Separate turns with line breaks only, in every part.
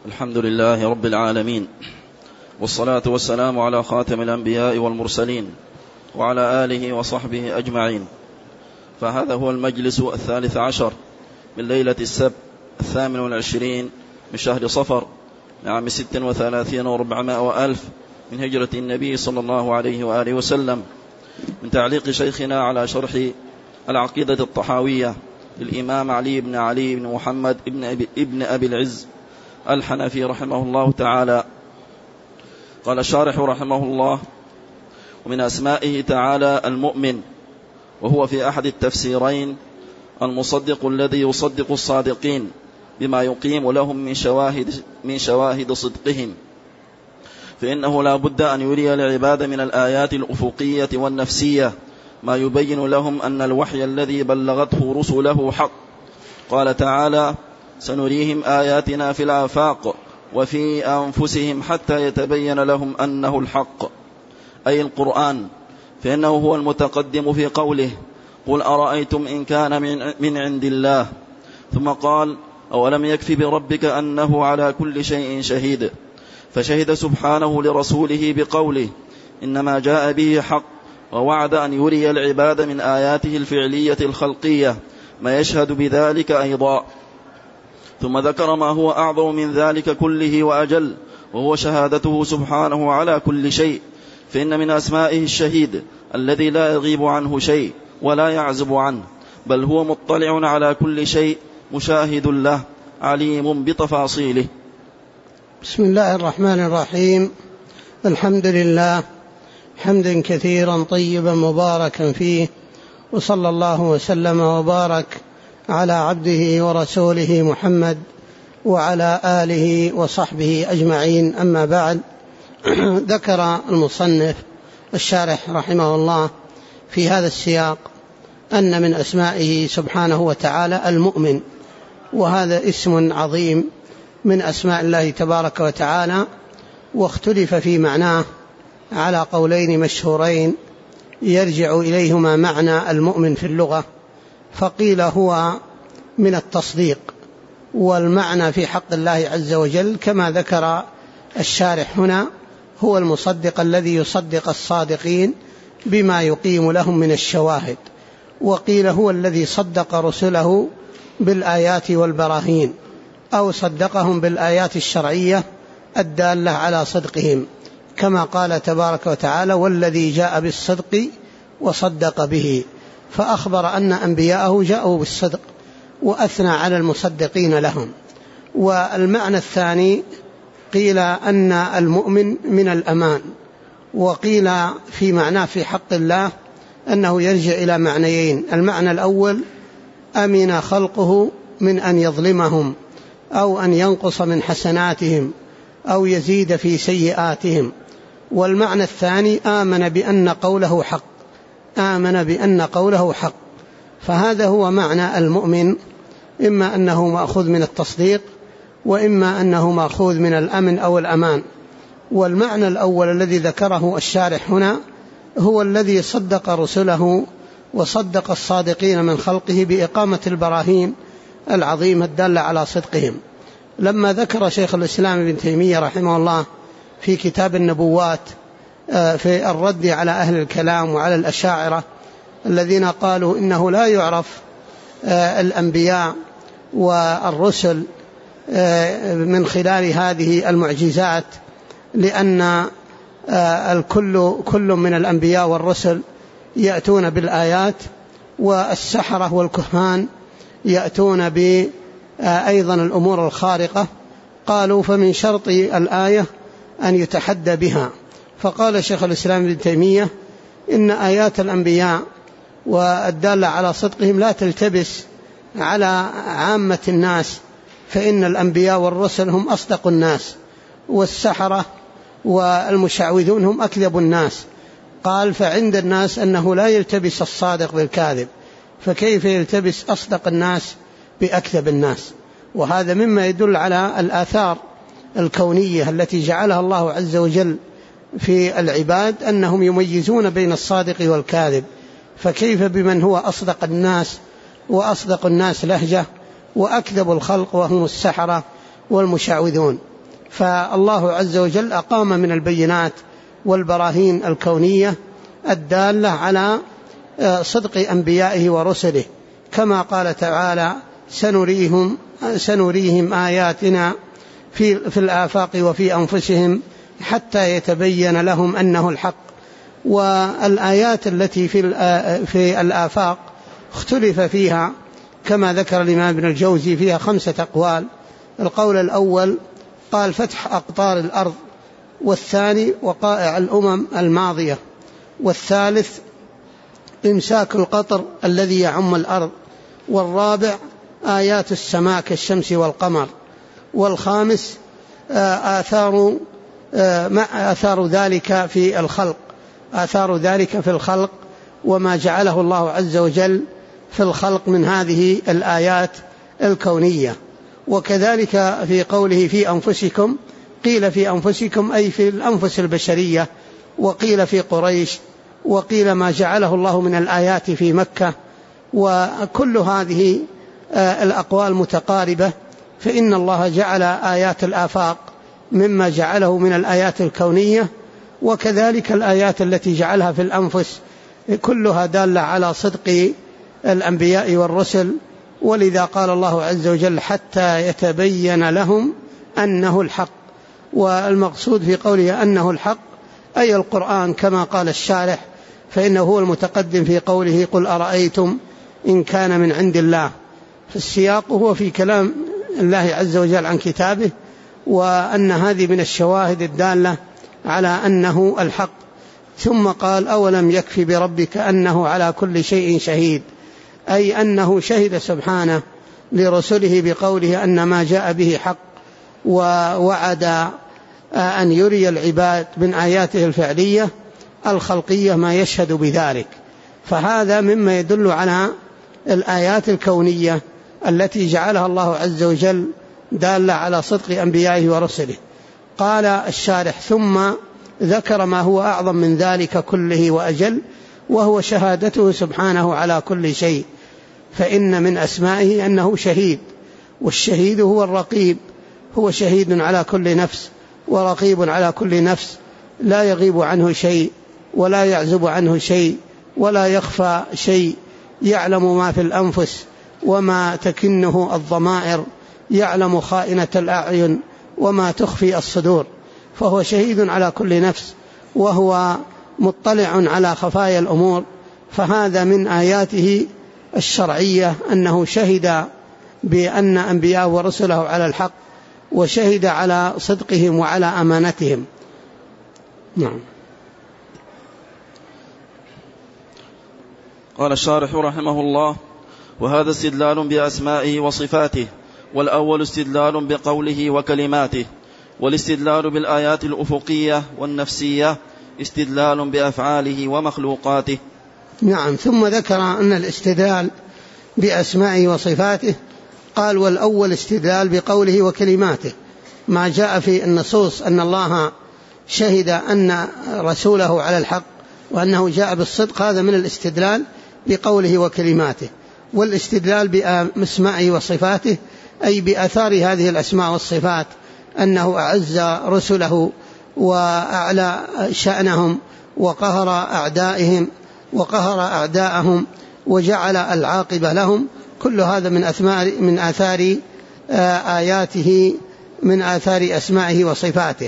الحمد لله رب العالمين، والصلاة والسلام على خاتم الأنبياء والمرسلين وعلى آله وصحبه أجمعين. فهذا هو المجلس 13 من ليلة السبت 28 من شهر صفر لعام 36 و400 وألف من هجرة النبي صلى الله عليه وآله وسلم، من تعليق شيخنا على شرح العقيدة الطحاوية للإمام علي بن علي بن محمد ابن أبي العز الحنفي رحمه الله تعالى. قال الشارح رحمه الله: ومن أسمائه تعالى المؤمن، وهو في أحد التفسيرين المصدق الذي يصدق الصادقين بما يقيم لهم من شواهد صدقهم، فإنه لا بد أن يري العباد من الآيات الأفقية والنفسية ما يبين لهم أن الوحي الذي بلغته رسله حق. قال تعالى: سنريهم آياتنا في الآفاق وفي أنفسهم حتى يتبين لهم أنه الحق، أي القرآن، فإنه هو المتقدم في قوله: قل أرأيتم إن كان من عند الله، ثم قال: أولم يكف بربك أنه على كل شيء شهيد، فشهد سبحانه لرسوله بقوله: إنما جاء به حق، ووعد أن يري العباد من آياته الفعلية الخلقية ما يشهد بذلك أيضا. ثم ذكر ما هو أعظم من ذلك كله وأجل، وهو شهادته سبحانه على كل شيء، فإن من أسمائه الشهيد الذي لا يغيب عنه شيء ولا يعزب عنه، بل هو مطلع على كل شيء مشاهد له عليم بتفاصيله.
بسم الله الرحمن الرحيم. الحمد لله حمدا كثيرا طيبا مباركا فيه، وصلى الله وسلم وبارك على عبده ورسوله محمد وعلى آله وصحبه أجمعين. أما بعد، ذكر المصنف الشارح رحمه الله في هذا السياق أن من أسمائه سبحانه وتعالى المؤمن، وهذا اسم عظيم من أسماء الله تبارك وتعالى، واختلف في معناه على قولين مشهورين يرجع إليهما معنى المؤمن في اللغة، فقيل هو من التصديق، والمعنى في حق الله عز وجل كما ذكر الشارح هنا هو المصدق الذي يصدق الصادقين بما يقيم لهم من الشواهد، وقيل هو الذي صدق رسله بالآيات والبراهين، أو صدقهم بالآيات الشرعية الدالة على صدقهم، كما قال تبارك وتعالى: والذي جاء بالصدق وصدق به، فأخبر أن أنبياءه جاءوا بالصدق وأثنى على المصدقين لهم. والمعنى الثاني قيل أن المؤمن من الأمان، وقيل في معناه في حق الله أنه يرجع إلى معنيين: المعنى الأول أمن خلقه من أن يظلمهم أو أن ينقص من حسناتهم أو يزيد في سيئاتهم، والمعنى الثاني آمن بأن قوله حق، آمن بأن قوله حق. فهذا هو معنى المؤمن، إما أنه مأخوذ من التصديق، وإما أنه مأخوذ من الأمن أو الأمان. والمعنى الأول الذي ذكره الشارح هنا هو الذي صدق رسله وصدق الصادقين من خلقه بإقامة البراهين العظيمة الدالة على صدقهم. لما ذكر شيخ الإسلام ابن تيمية رحمه الله في كتاب النبوات في الرد على أهل الكلام وعلى الأشاعرة الذين قالوا إنه لا يعرف الأنبياء والرسل من خلال هذه المعجزات، لأن كل من الأنبياء والرسل يأتون بالآيات، والسحرة والكهان يأتون أيضا الأمور الخارقة. قالوا فمن شرط الآية أن يتحدى بها. فقال شيخ الإسلام ابن تيمية: إن آيات الأنبياء والدالة على صدقهم لا تلتبس على عامة الناس، فإن الأنبياء والرسل هم أصدق الناس، والسحرة والمشعوذون هم أكذب الناس. قال: فعند الناس أنه لا يلتبس الصادق بالكاذب، فكيف يلتبس أصدق الناس بأكذب الناس؟ وهذا مما يدل على الآثار الكونية التي جعلها الله عز وجل في العباد، أنهم يميزون بين الصادق والكاذب، فكيف بمن هو أصدق الناس وأصدق الناس لهجة وأكذب الخلق وهم السحرة والمشعوذون. فالله عز وجل أقام من البينات والبراهين الكونية الدالة على صدق أنبيائه ورسله، كما قال تعالى: سنريهم آياتنا في الآفاق وفي أنفسهم حتى يتبين لهم أنه الحق. والآيات التي في الآفاق اختلف فيها، كما ذكر الإمام ابن الجوزي فيها 5 أقوال. القول الأول قال فتح أقطار الأرض، والثاني وقائع الأمم الماضية، والثالث إمساك القطر الذي يعم الأرض، والرابع آيات السماء كالشمس والقمر، والخامس آثار ذلك في الخلق وما جعله الله عز وجل في الخلق من هذه الآيات الكونية. وكذلك في قوله في أنفسكم، قيل في أنفسكم أي في الأنفس البشرية، وقيل في قريش، وقيل ما جعله الله من الآيات في مكة. وكل هذه الأقوال متقاربة، فإن الله جعل آيات الآفاق مما جعله من الآيات الكونية، وكذلك الآيات التي جعلها في الأنفس كلها دالة على صدق الأنبياء والرسل. ولذا قال الله عز وجل: حتى يتبين لهم أنه الحق. والمقصود في قوله أنه الحق أي القرآن، كما قال الشارح، فإنه هو المتقدم في قوله: قل أرأيتم إن كان من عند الله. فالسياق هو في كلام الله عز وجل عن كتابه، وأن هذه من الشواهد الدالة على أنه الحق. ثم قال: أولم يكفي بربك أنه على كل شيء شهيد، أي أنه شهد سبحانه لرسله بقوله أن ما جاء به حق، ووعد أن يري العباد من آياته الفعلية الخلقية ما يشهد بذلك. فهذا مما يدل على الآيات الكونية التي جعلها الله عز وجل دالة على صدق أنبيائه ورسله. قال الشارح: ثم ذكر ما هو أعظم من ذلك كله وأجل، وهو شهادته سبحانه على كل شيء. فإن من أسمائه أنه شهيد، والشهيد هو الرقيب، هو شهيد على كل نفس ورقيب على كل نفس، لا يغيب عنه شيء ولا يعزب عنه شيء ولا يخفى شيء، يعلم ما في الأنفس وما تكنه الضمائر، يعلم خائنة الأعين وما تخفي الصدور. فهو شهيد على كل نفس، وهو مطلع على خفايا الأمور. فهذا من آياته الشرعية أنه شهد بأن أنبياء ورسله على الحق، وشهد على صدقهم وعلى أمانتهم. نعم.
قال الشارح رحمه الله: وهذا استدلال بأسمائه وصفاته، والأول استدلال بقوله وكلماته، والاستدلال بالآيات الأفقية والنفسية استدلال بأفعاله ومخلوقاته.
نعم. ثم ذكر أن الاستدلال بأسمائه وصفاته، قال: والأول استدلال بقوله وكلماته، ما جاء في النصوص أن الله شهد أن رسوله على الحق وأنه جاء بالصدق، هذا من الاستدلال بقوله وكلماته. والاستدلال بأسمائه وصفاته أي بأثار هذه الأسماء والصفات، أنه أعز رسله وأعلى شأنهم وقهر أعدائهم وجعل العاقبة لهم. كل هذا من آثار آياته، من آثار أسمائه وصفاته.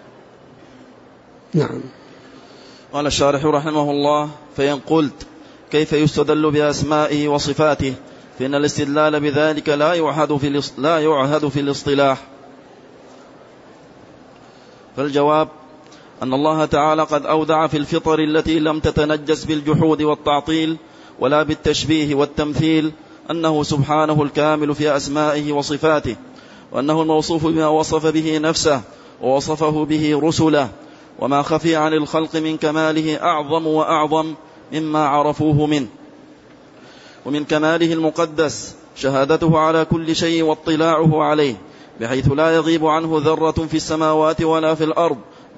نعم.
قال الشارح رحمه الله: فإن قلت كيف يستدل بأسمائه وصفاته، فإن الاستدلال بذلك لا يعهد في الاصطلاح. فالجواب أن الله تعالى قد أودع في الفطر التي لم تتنجس بالجحود والتعطيل ولا بالتشبيه والتمثيل أنه سبحانه الكامل في أسمائه وصفاته، وأنه الموصوف بما وصف به نفسه ووصفه به رسله، وما خفي عن الخلق من كماله أعظم وأعظم مما عرفوه منه. ومن كماله المقدس شهادته على كل شيء واطلاعه عليه، بحيث لا يغيب عنه ذرة في السماوات ولا في الأرض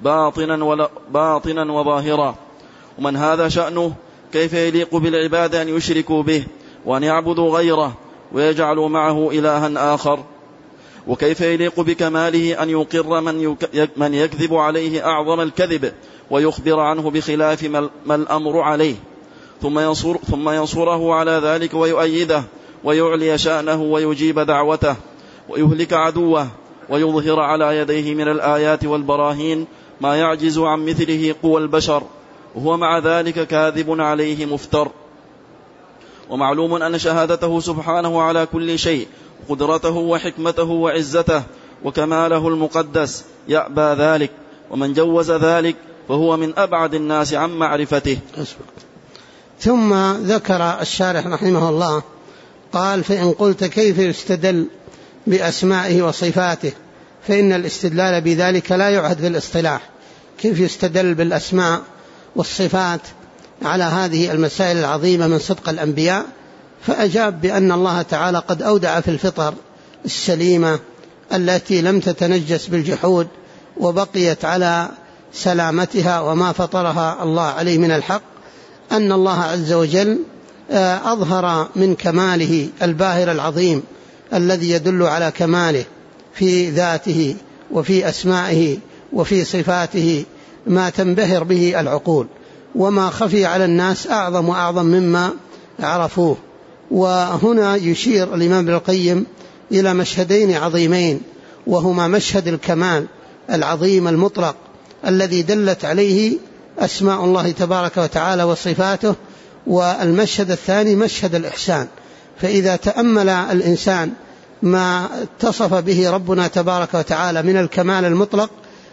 باطنا وظاهرا. ومن هذا شأنه كيف يليق بالعباد أن يشركوا به وأن يعبدوا غيره ويجعلوا معه إلها آخر؟ وكيف يليق بكماله أن يقر من يكذب عليه أعظم الكذب ويخبر عنه بخلاف ما الأمر عليه، ثم ينصره على ذلك ويؤيده ويعلي شأنه ويجيب دعوته ويهلك عدوه ويظهر على يديه من الآيات والبراهين ما يعجز عن مثله قوى البشر، وهو مع ذلك كاذب عليه مفتر. ومعلوم أن شهادته سبحانه على كل شيء، قدرته وحكمته وعزته وكماله المقدس، يأبى ذلك، ومن جوز ذلك فهو من أبعد الناس عن معرفته.
ثم ذكر الشارح رحمه الله قال: فإن قلت كيف يستدل بأسمائه وصفاته، فإن الاستدلال بذلك لا يعهد في الاصطلاح. كيف يستدل بالأسماء والصفات على هذه المسائل العظيمة من صدق الأنبياء؟ فأجاب بأن الله تعالى قد أودع في الفطر السليمة التي لم تتنجس بالجحود وبقيت على سلامتها وما فطرها الله عليه من الحق، أن الله عز وجل أظهر من كماله الباهر العظيم الذي يدل على كماله في ذاته وفي أسمائه وفي صفاته ما تنبهر به العقول، وما خفي على الناس أعظم وأعظم مما عرفوه. وهنا يشير الإمام ابن القيم إلى مشهدين عظيمين، وهما مشهد الكمال العظيم المطلق الذي دلت عليه أسماء الله تبارك وتعالى وصفاته، والمشهد الثاني مشهد الإحسان. فإذا تأمل الإنسان ما اتصف به ربنا تبارك وتعالى من الكمال المطلق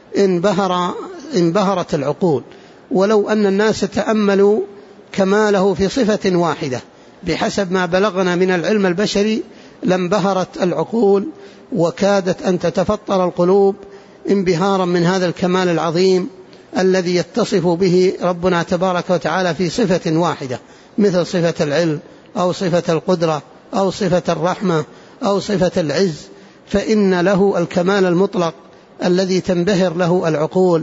انبهرت العقول. ولو أن الناس تأملوا كماله في صفة واحدة بحسب ما بلغنا من العلم البشري لانبهرت العقول وكادت أن تتفطر القلوب انبهارا من هذا الكمال العظيم الذي يتصف به ربنا تبارك وتعالى في صفة واحدة، مثل صفة العلم أو صفة القدرة أو صفة الرحمة أو صفة العز. فإن له الكمال المطلق الذي تنبهر له العقول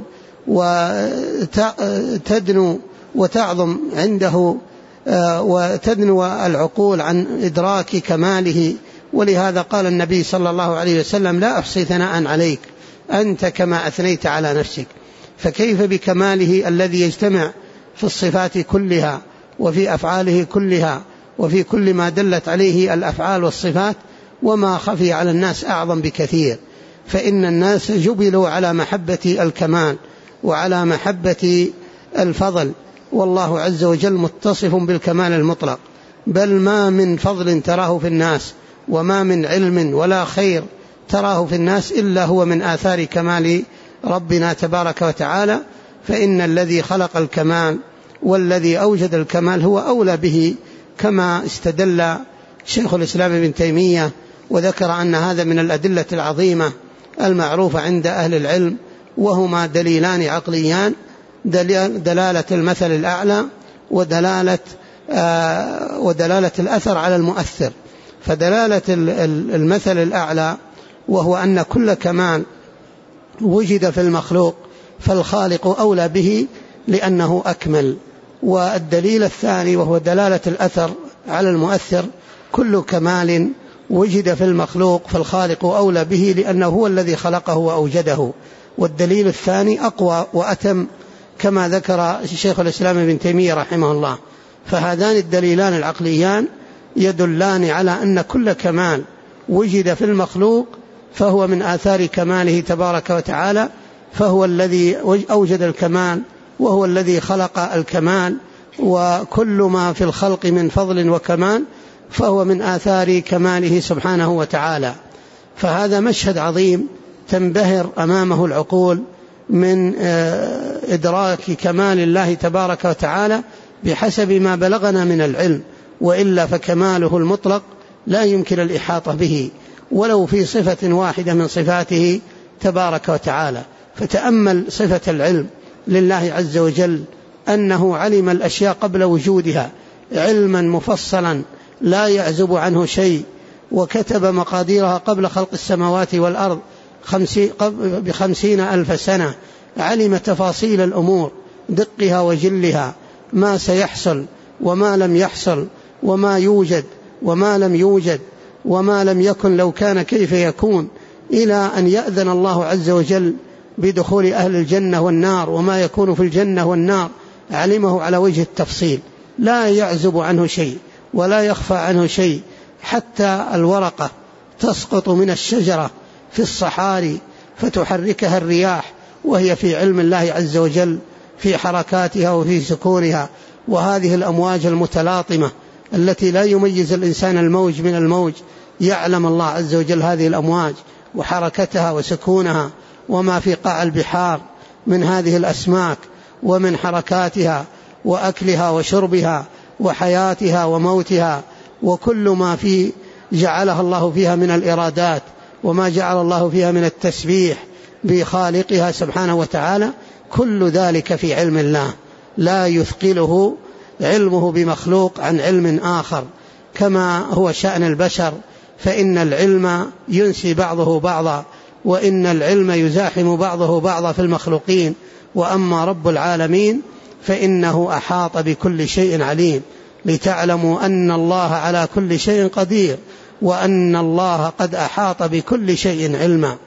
وتدنو وتعظم عنده وتدنو العقول عن إدراك كماله. ولهذا قال النبي صلى الله عليه وسلم: لا أحصي ثناء عليك أنت كما أثنيت على نفسك. فكيف بكماله الذي يجتمع في الصفات كلها وفي أفعاله كلها وفي كل ما دلت عليه الأفعال والصفات، وما خفي على الناس أعظم بكثير. فإن الناس جبلوا على محبة الكمال وعلى محبة الفضل، والله عز وجل متصف بالكمال المطلق. بل ما من فضل تراه في الناس وما من علم ولا خير تراه في الناس إلا هو من آثار كمال ربنا تبارك وتعالى. فإن الذي خلق الكمال والذي أوجد الكمال هو أولى به، كما استدل شيخ الإسلام ابن تيمية وذكر أن هذا من الأدلة العظيمة المعروفة عند أهل العلم، وهما دليلان عقليان: دلالة المثل الأعلى ودلالة الأثر على المؤثر. فدلالة المثل الأعلى وهو أن كل كمال وجد في المخلوق فالخالق أولى به لأنه أكمل. والدليل الثاني وهو دلالة الأثر على المؤثر: كل كمال وجد في المخلوق فالخالق أولى به لأنه هو الذي خلقه وأوجده. والدليل الثاني أقوى وأتم كما ذكر شيخ الإسلام ابن تيمية رحمه الله. فهذان الدليلان العقليان يدلان على أن كل كمال وجد في المخلوق فهو من آثار كماله تبارك وتعالى، فهو الذي أوجد الكمال وهو الذي خلق الكمال، وكل ما في الخلق من فضل وكمال فهو من آثار كماله سبحانه وتعالى. فهذا مشهد عظيم تنبهر أمامه العقول من إدراك كمال الله تبارك وتعالى بحسب ما بلغنا من العلم، وإلا فكماله المطلق لا يمكن الإحاطة به ولو في صفة واحدة من صفاته تبارك وتعالى. فتأمل صفة العلم لله عز وجل، أنه علم الأشياء قبل وجودها علما مفصلا لا يعزب عنه شيء، وكتب مقاديرها قبل خلق السماوات والأرض 50,000 سنة. علم تفاصيل الأمور دقها وجلها، ما سيحصل وما لم يحصل، وما يوجد وما لم يوجد، وما لم يكن لو كان كيف يكون. إلى أن يأذن الله عز وجل بدخول أهل الجنة والنار، وما يكون في الجنة والنار علمه على وجه التفصيل، لا يعزب عنه شيء ولا يخفى عنه شيء، حتى الورقة تسقط من الشجرة في الصحاري فتحركها الرياح وهي في علم الله عز وجل في حركاتها وفي سكونها. وهذه الأمواج المتلاطمة التي لا يميز الإنسان الموج من الموج، يعلم الله عز وجل هذه الأمواج وحركتها وسكونها، وما في قاع البحار من هذه الأسماك ومن حركاتها وأكلها وشربها وحياتها وموتها، وكل ما في جعلها الله فيها من الإرادات، وما جعل الله فيها من التسبيح بخالقها سبحانه وتعالى، كل ذلك في علم الله، لا يثقله علمه بمخلوق عن علم آخر، كما هو شأن البشر، فإن العلم ينسي بعضه بعضا، وإن العلم يزاحم بعضه بعضا في المخلوقين. وأما رب العالمين فإنه أحاط بكل شيء عليم، لتعلموا أن الله على كل شيء قدير، وأن الله قد أحاط بكل شيء علما.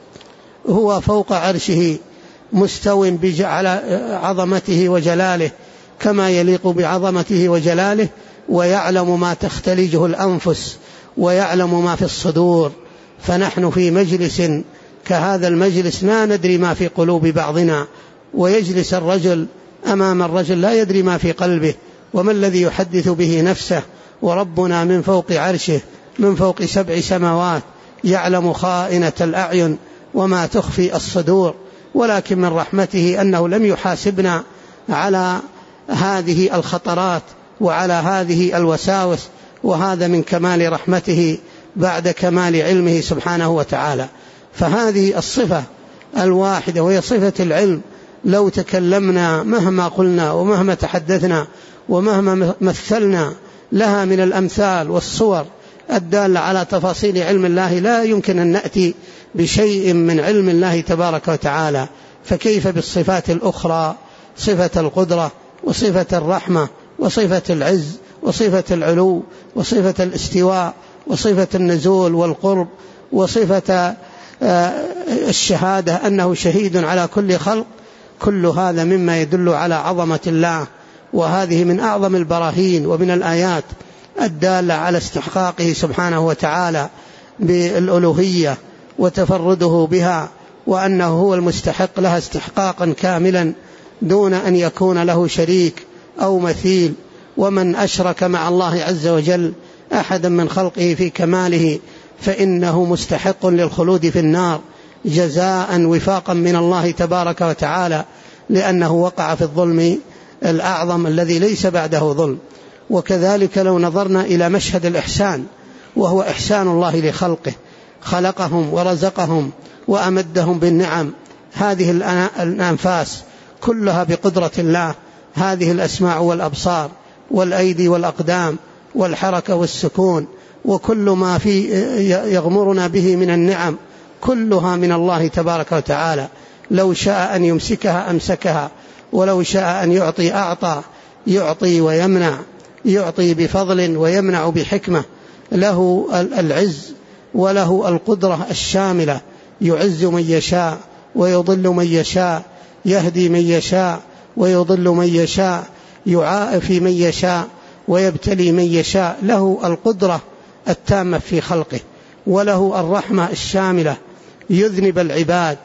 هو فوق عرشه مستو على عظمته وجلاله كما يليق بعظمته وجلاله، ويعلم ما تختلجه الأنفس ويعلم ما في الصدور. فنحن في مجلس كهذا المجلس لا ندري ما في قلوب بعضنا، ويجلس الرجل أمام الرجل لا يدري ما في قلبه، وما الذي يحدث به نفسه، وربنا من فوق عرشه من فوق 7 سماوات يعلم خائنة الأعين وما تخفي الصدور. ولكن من رحمته أنه لم يحاسبنا على هذه الخطرات وعلى هذه الوساوس، وهذا من كمال رحمته بعد كمال علمه سبحانه وتعالى. فهذه الصفة الواحدة وهي صفة العلم، لو تكلمنا مهما قلنا ومهما تحدثنا ومهما مثلنا لها من الأمثال والصور الدالة على تفاصيل علم الله، لا يمكن أن نأتي بشيء من علم الله تبارك وتعالى. فكيف بالصفات الأخرى، صفة القدرة وصفة الرحمة وصفة العز وصفة العلو وصفة الاستواء وصفة النزول والقرب وصفة الشهادة أنه شهيد على كل خلق، كل هذا مما يدل على عظمة الله. وهذه من أعظم البراهين ومن الآيات الدالة على استحقاقه سبحانه وتعالى بالألوهية وتفرده بها، وأنه هو المستحق لها استحقاقا كاملا دون أن يكون له شريك أو مثيل. ومن أشرك مع الله عز وجل أحدا من خلقه في كماله فإنه مستحق للخلود في النار جزاء وفاقا من الله تبارك وتعالى، لأنه وقع في الظلم الأعظم الذي ليس بعده ظلم. وكذلك لو نظرنا إلى مشهد الإحسان، وهو إحسان الله لخلقه، خلقهم ورزقهم وأمدهم بالنعم، هذه الأنفاس كلها بقدرة الله، هذه الأسماع والأبصار والأيدي والأقدام والحركة والسكون وكل ما في يغمرنا به من النعم كلها من الله تبارك وتعالى. لو شاء أن يمسكها أمسكها، ولو شاء أن يعطي أعطى، يعطي ويمنع، يعطي بفضل ويمنع بحكمة. له العز وله القدرة الشاملة، يعز من يشاء ويضل من يشاء، يهدي من يشاء ويضل من يشاء، يعافي من يشاء ويبتلي من يشاء. له القدرة التامة في خلقه، وله الرحمة الشاملة، يذنب العباد،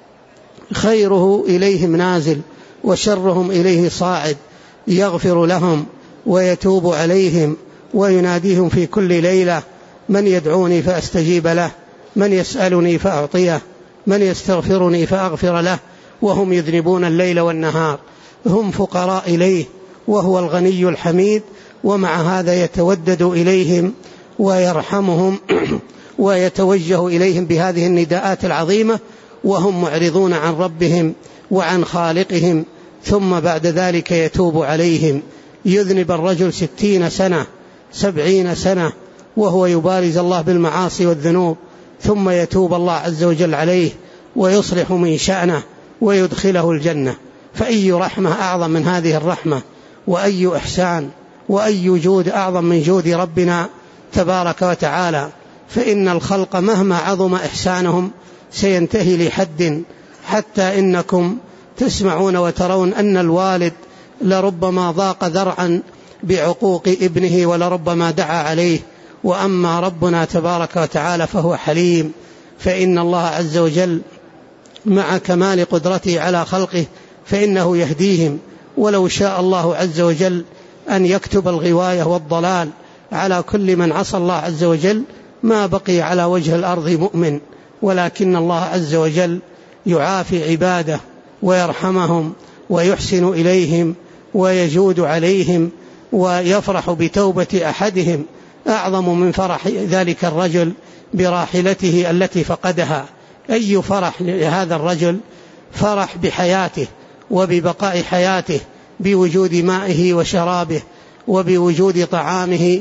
خيره إليهم نازل وشرهم إليه صاعد، يغفر لهم ويتوب عليهم ويناديهم في كل ليلة: من يدعوني فأستجيب له، من يسألني فأعطيه، من يستغفرني فأغفر له، وهم يذنبون الليل والنهار. هم فقراء إليه وهو الغني الحميد، ومع هذا يتودد إليهم ويرحمهم ويتوجه إليهم بهذه النداءات العظيمة، وهم معرضون عن ربهم وعن خالقهم، ثم بعد ذلك يتوب عليهم. يذنب الرجل 60 سنة 70 سنة وهو يبارز الله بالمعاصي والذنوب، ثم يتوب الله عز وجل عليه ويصلح من شأنه ويدخله الجنة. فأي رحمة أعظم من هذه الرحمة، وأي إحسان وأي جود أعظم من جود ربنا تبارك وتعالى. فإن الخلق مهما عظم إحسانهم سينتهي لحد، حتى إنكم تسمعون وترون أن الوالد لربما ضاق ذرعا بعقوق ابنه ولربما دعا عليه، وأما ربنا تبارك وتعالى فهو حليم، فإن الله عز وجل مع كمال قدرته على خلقه فإنه يهديهم، ولو شاء الله عز وجل أن يكتب الغواية والضلال على كل من عصى الله عز وجل ما بقي على وجه الأرض مؤمن، ولكن الله عز وجل يعافي عباده ويرحمهم ويحسن إليهم ويجود عليهم ويفرح بتوبة أحدهم أعظم من فرح ذلك الرجل براحلته التي فقدها. أي فرح لهذا الرجل؟ فرح بحياته وببقاء حياته، بوجود مائه وشرابه وبوجود طعامه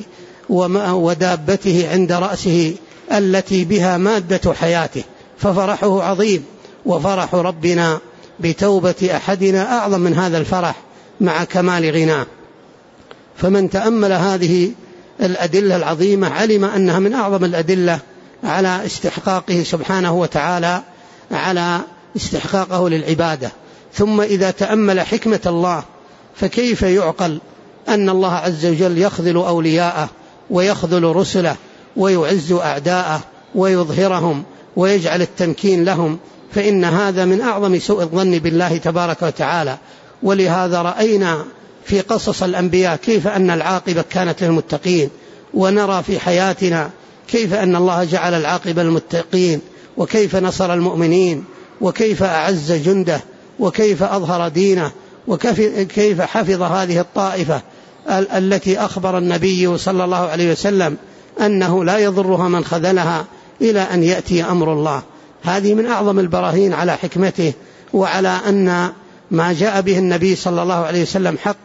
ودابته عند رأسه التي بها مادة حياته، ففرحه عظيم. وفرح ربنا بتوبة أحدنا أعظم من هذا الفرح مع كمال غناه. فمن تأمل هذه الأدلة العظيمة علم أنها من أعظم الأدلة على استحقاقه سبحانه وتعالى، على استحقاقه للعبادة. ثم إذا تأمل حكمة الله فكيف يعقل أن الله عز وجل يخذل أولياءه ويخذل رسله ويعز أعداءه ويظهرهم ويجعل التمكين لهم؟ فإن هذا من أعظم سوء الظن بالله تبارك وتعالى. ولهذا رأينا في قصص الأنبياء كيف أن العاقبة كانت للمتقين، ونرى في حياتنا كيف أن الله جعل العاقبة للمتقين، وكيف نصر المؤمنين، وكيف أعز جنده، وكيف أظهر دينه، وكيف حفظ هذه الطائفة التي أخبر النبي صلى الله عليه وسلم أنه لا يضرها من خذلها إلى أن يأتي أمر الله. هذه من أعظم البراهين على حكمته وعلى أن ما جاء به النبي صلى الله عليه وسلم حق،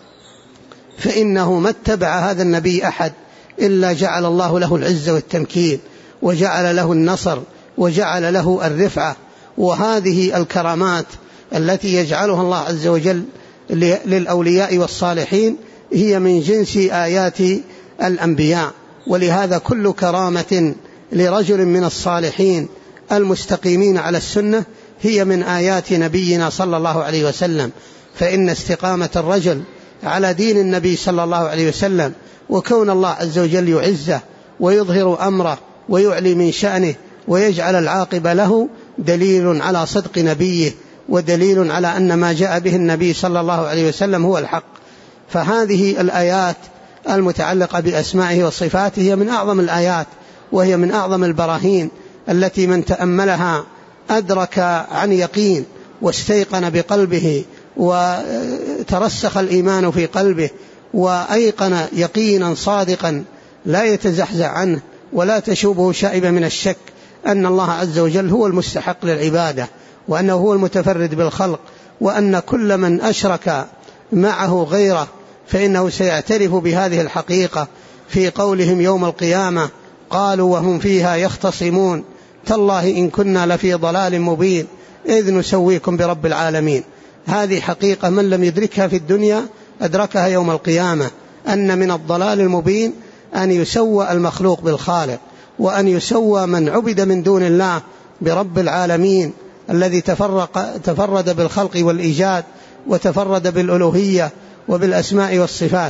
فإنه ما اتبع هذا النبي أحد إلا جعل الله له العزة والتمكين، وجعل له النصر، وجعل له الرفعة. وهذه الكرامات التي يجعلها الله عز وجل للأولياء والصالحين هي من جنس آيات الأنبياء. ولهذا كل كرامة لرجل من الصالحين المستقيمين على السنة هي من آيات نبينا صلى الله عليه وسلم. فإن استقامة الرجل على دين النبي صلى الله عليه وسلم وكون الله عز وجل يعزه ويظهر أمره ويعلي من شأنه ويجعل العاقبة له دليل على صدق نبيه، ودليل على أن ما جاء به النبي صلى الله عليه وسلم هو الحق. فهذه الآيات المتعلقة بأسمائه وصفاته هي من أعظم الآيات، وهي من أعظم البراهين التي من تأملها أدرك عن يقين واستيقن بقلبه وترسخ الإيمان في قلبه وأيقن يقينا صادقا لا يتزحزح عنه ولا تشوبه شائبة من الشك أن الله عز وجل هو المستحق للعبادة، وأنه هو المتفرد بالخلق، وأن كل من أشرك معه غيره فإنه سيعترف بهذه الحقيقة في قولهم يوم القيامة قالوا وهم فيها يختصمون تالله إن كنا لفي ضلال مبين إذ نسويكم برب العالمين. هذه حقيقة من لم يدركها في الدنيا أدركها يوم القيامة، أن من الضلال المبين أن يسوى المخلوق بالخالق، وأن يسوى من عبد من دون الله برب العالمين الذي تفرد بالخلق والإيجاد وتفرد بالألوهية وبالأسماء والصفات.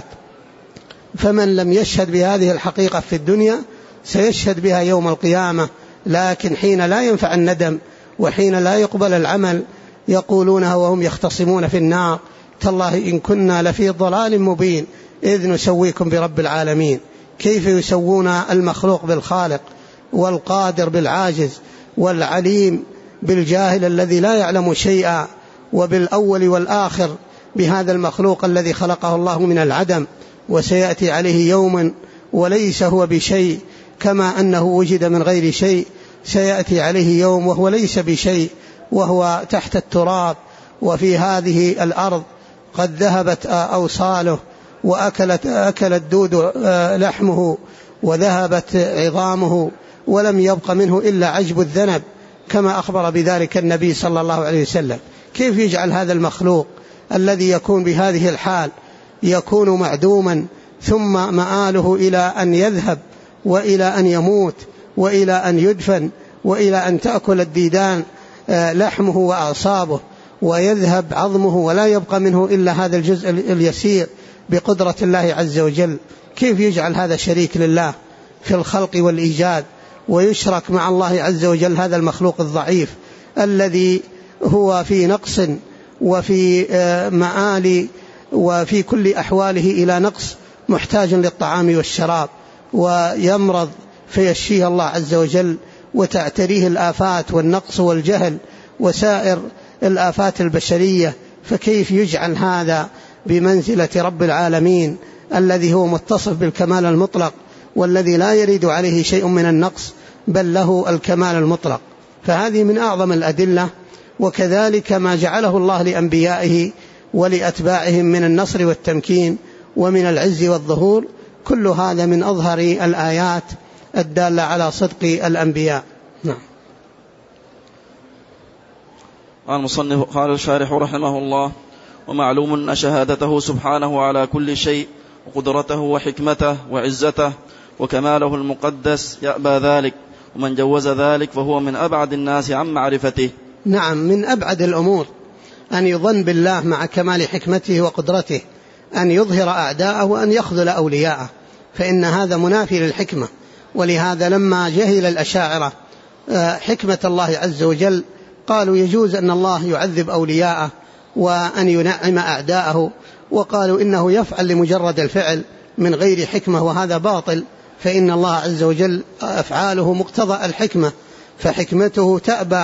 فمن لم يشهد بهذه الحقيقة في الدنيا سيشهد بها يوم القيامة، لكن حين لا ينفع الندم وحين لا يقبل العمل يقولونها وهم يختصمون في النار تالله إن كنا لفي ضلال مبين إذ نسويكم برب العالمين. كيف يسوون المخلوق بالخالق، والقادر بالعاجز، والعليم بالجاهل الذي لا يعلم شيئا، وبالأول والآخر بهذا المخلوق الذي خلقه الله من العدم وسيأتي عليه يوم وليس هو بشيء، كما أنه وجد من غير شيء سيأتي عليه يوم وهو ليس بشيء وهو تحت التراب وفي هذه الأرض قد ذهبت أوصاله وأكل الدود لحمه وذهبت عظامه ولم يبق منه إلا عجب الذنب، كما أخبر بذلك النبي صلى الله عليه وسلم. كيف يجعل هذا المخلوق الذي يكون بهذه الحال يكون معدوما ثم مآله إلى أن يذهب وإلى أن يموت وإلى أن يدفن، وإلى أن تأكل الديدان لحمه وأعصابه ويذهب عظمه ولا يبقى منه إلا هذا الجزء اليسير بقدرة الله عز وجل. كيف يجعل هذا شريك لله في الخلق والإيجاد، ويشرك مع الله عز وجل هذا المخلوق الضعيف الذي هو في نقص وفي معالي وفي كل أحواله إلى نقص، محتاج للطعام والشراب، ويمرض فيشفيه الله عز وجل، وتعتريه الآفات والنقص والجهل وسائر الآفات البشرية. فكيف يجعل هذا بمنزلة رب العالمين الذي هو متصف بالكمال المطلق، والذي لا يريد عليه شيء من النقص بل له الكمال المطلق؟ فهذه من أعظم الأدلة. وكذلك ما جعله الله لأنبيائه ولأتباعهم من النصر والتمكين ومن العز والظهور، كل هذا من أظهر الآيات الدالة على صدق الأنبياء. نعم.
قال الشارح رحمه الله: ومعلوم أن شهادته سبحانه على كل شيء وقدرته وحكمته وعزته وكماله المقدس يأبى ذلك، ومن جوز ذلك فهو من أبعد الناس عن معرفته.
نعم، من أبعد الأمور أن يظن بالله مع كمال حكمته وقدرته أن يظهر أعداءه وأن يخذل أولياءه، فإن هذا منافي للحكمة. ولهذا لما جهل الأشاعرة حكمة الله عز وجل قالوا يجوز أن الله يعذب أولياءه وأن ينعم أعداءه، وقالوا إنه يفعل لمجرد الفعل من غير حكمة، وهذا باطل، فإن الله عز وجل أفعاله مقتضى الحكمة، فحكمته تأبى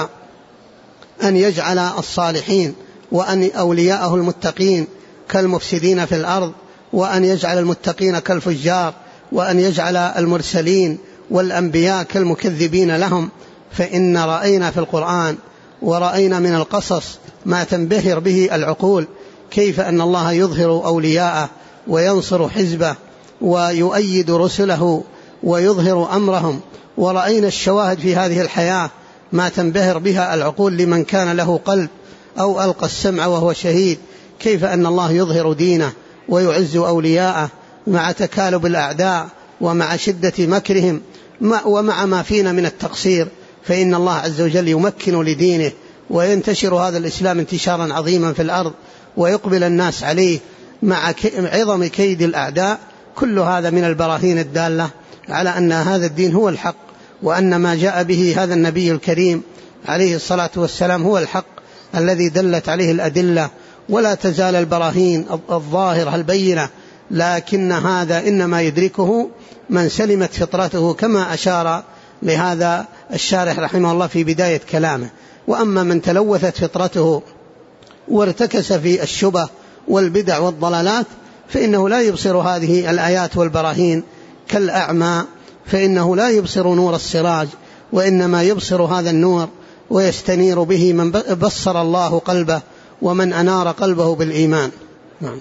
أن يجعل الصالحين وأن أولياءه المتقين كالمفسدين في الأرض، وأن يجعل المتقين كالفجار، وأن يجعل المرسلين والأنبياء كالمكذبين لهم. فإن رأينا في القرآن ورأينا من القصص ما تنبهر به العقول، كيف أن الله يظهر أولياءه وينصر حزبه ويؤيد رسله ويظهر أمرهم. ورأينا الشواهد في هذه الحياة ما تنبهر بها العقول لمن كان له قلب أو ألقى السمع وهو شهيد، كيف أن الله يظهر دينه ويعز أولياءه مع تكالب الأعداء ومع شدة مكرهم ومع ما فينا من التقصير. فإن الله عز وجل يمكن لدينه وينتشر هذا الإسلام انتشارا عظيما في الأرض، ويقبل الناس عليه مع عظم كيد الأعداء. كل هذا من البراهين الدالة على أن هذا الدين هو الحق، وأن ما جاء به هذا النبي الكريم عليه الصلاة والسلام هو الحق الذي دلت عليه الأدلة. ولا تزال البراهين الظاهرة البينة، لكن هذا إنما يدركه من سلمت فطرته، كما أشار لهذا الشارح رحمه الله في بداية كلامه. وأما من تلوثت فطرته وارتكس في الشبه والبدع والضلالات فإنه لا يبصر هذه الآيات والبراهين كالأعمى، فإنه لا يبصر نور السراج، وإنما يبصر هذا النور ويستنير به من بصر الله قلبه ومن أنار قلبه بالإيمان. نعم.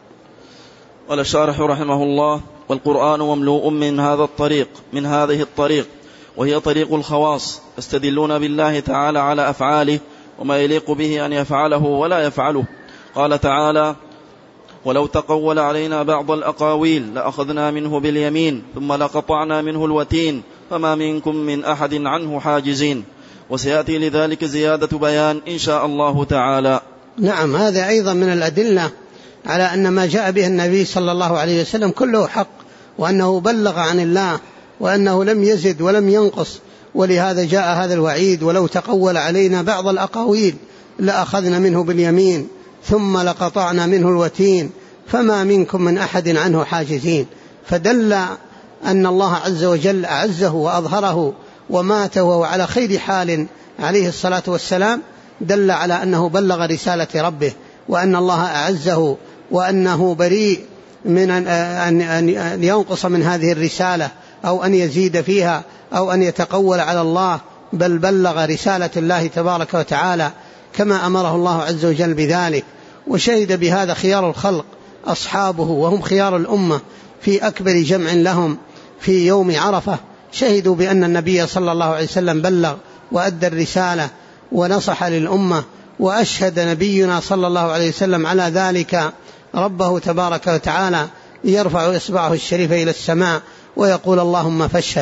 قال الشارح رحمه الله: والقرآن مملوء من هذه الطريق، وهي طريق الخواص، يستدلون بالله تعالى على أفعاله وما يليق به أن يفعله ولا يفعله. قال تعالى: ولو تقول علينا بعض الأقاويل لأخذنا منه باليمين ثم لقطعنا منه الوتين فما منكم من أحد عنه حاجزين. وسيأتي لذلك زيادة بيان إن شاء الله تعالى.
نعم، هذا أيضا من الأدلة على أن ما جاء به النبي صلى الله عليه وسلم كله حق، وأنه بلغ عن الله، وأنه لم يزد ولم ينقص. ولهذا جاء هذا الوعيد: ولو تقول علينا بعض الأقاويل لأخذنا منه باليمين ثم لقطعنا منه الوتين فما منكم من أحد عنه حاجزين. فدل أن الله عز وجل أعزه وأظهره ومات وهو على خير حال عليه الصلاة والسلام، دل على أنه بلغ رسالة ربه، وأن الله أعزه، وأنه بريء من أن ينقص من هذه الرسالة أو أن يزيد فيها أو أن يتقول على الله، بل بلغ رسالة الله تبارك وتعالى كما أمره الله عز وجل بذلك. وشهد بهذا خيار الخلق أصحابه، وهم خيار الأمة في أكبر جمع لهم في يوم عرفة، شهدوا بأن النبي صلى الله عليه وسلم بلغ وأدى الرسالة ونصح للأمة. وأشهد نبينا صلى الله عليه وسلم على ذلك ربه تبارك وتعالى يرفع إصبعه الشريف إلى السماء ويقول: اللهم فاشهد.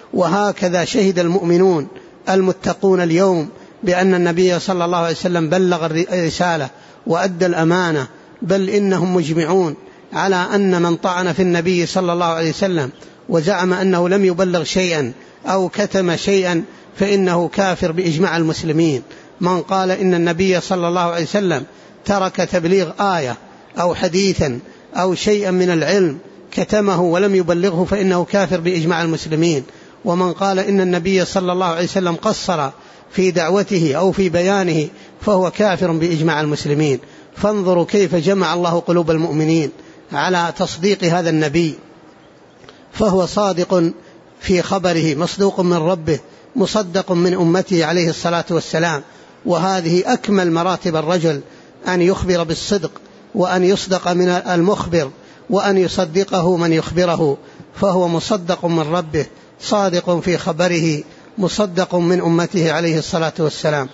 وهكذا شهد المؤمنون المتقون اليوم بأن النبي صلى الله عليه وسلم بلغ الرسالة وأدى الأمانة، بل إنهم مجمعون على أن من طعن في النبي صلى الله عليه وسلم وزعم أنه لم يبلغ شيئا أو كتم شيئا فإنه كافر بإجماع المسلمين. من قال إن النبي صلى الله عليه وسلم ترك تبليغ آية أو حديثا أو شيئا من العلم كتمه ولم يبلغه فإنه كافر بإجماع المسلمين. ومن قال إن النبي صلى الله عليه وسلم قصر في دعوته أو في بيانه فهو كافر بإجماع المسلمين. فانظروا كيف جمع الله قلوب المؤمنين على تصديق هذا النبي، فهو صادق في خبره، مصدوق من ربه، مصدق من أمته عليه الصلاة والسلام. وهذه أكمل مراتب الرجل، أن يخبر بالصدق، وأن يصدق من المخبر، وأن يصدقه من يخبره، فهو مصدق من ربه، صادق في خبره، مصدق من أمته عليه الصلاة والسلام.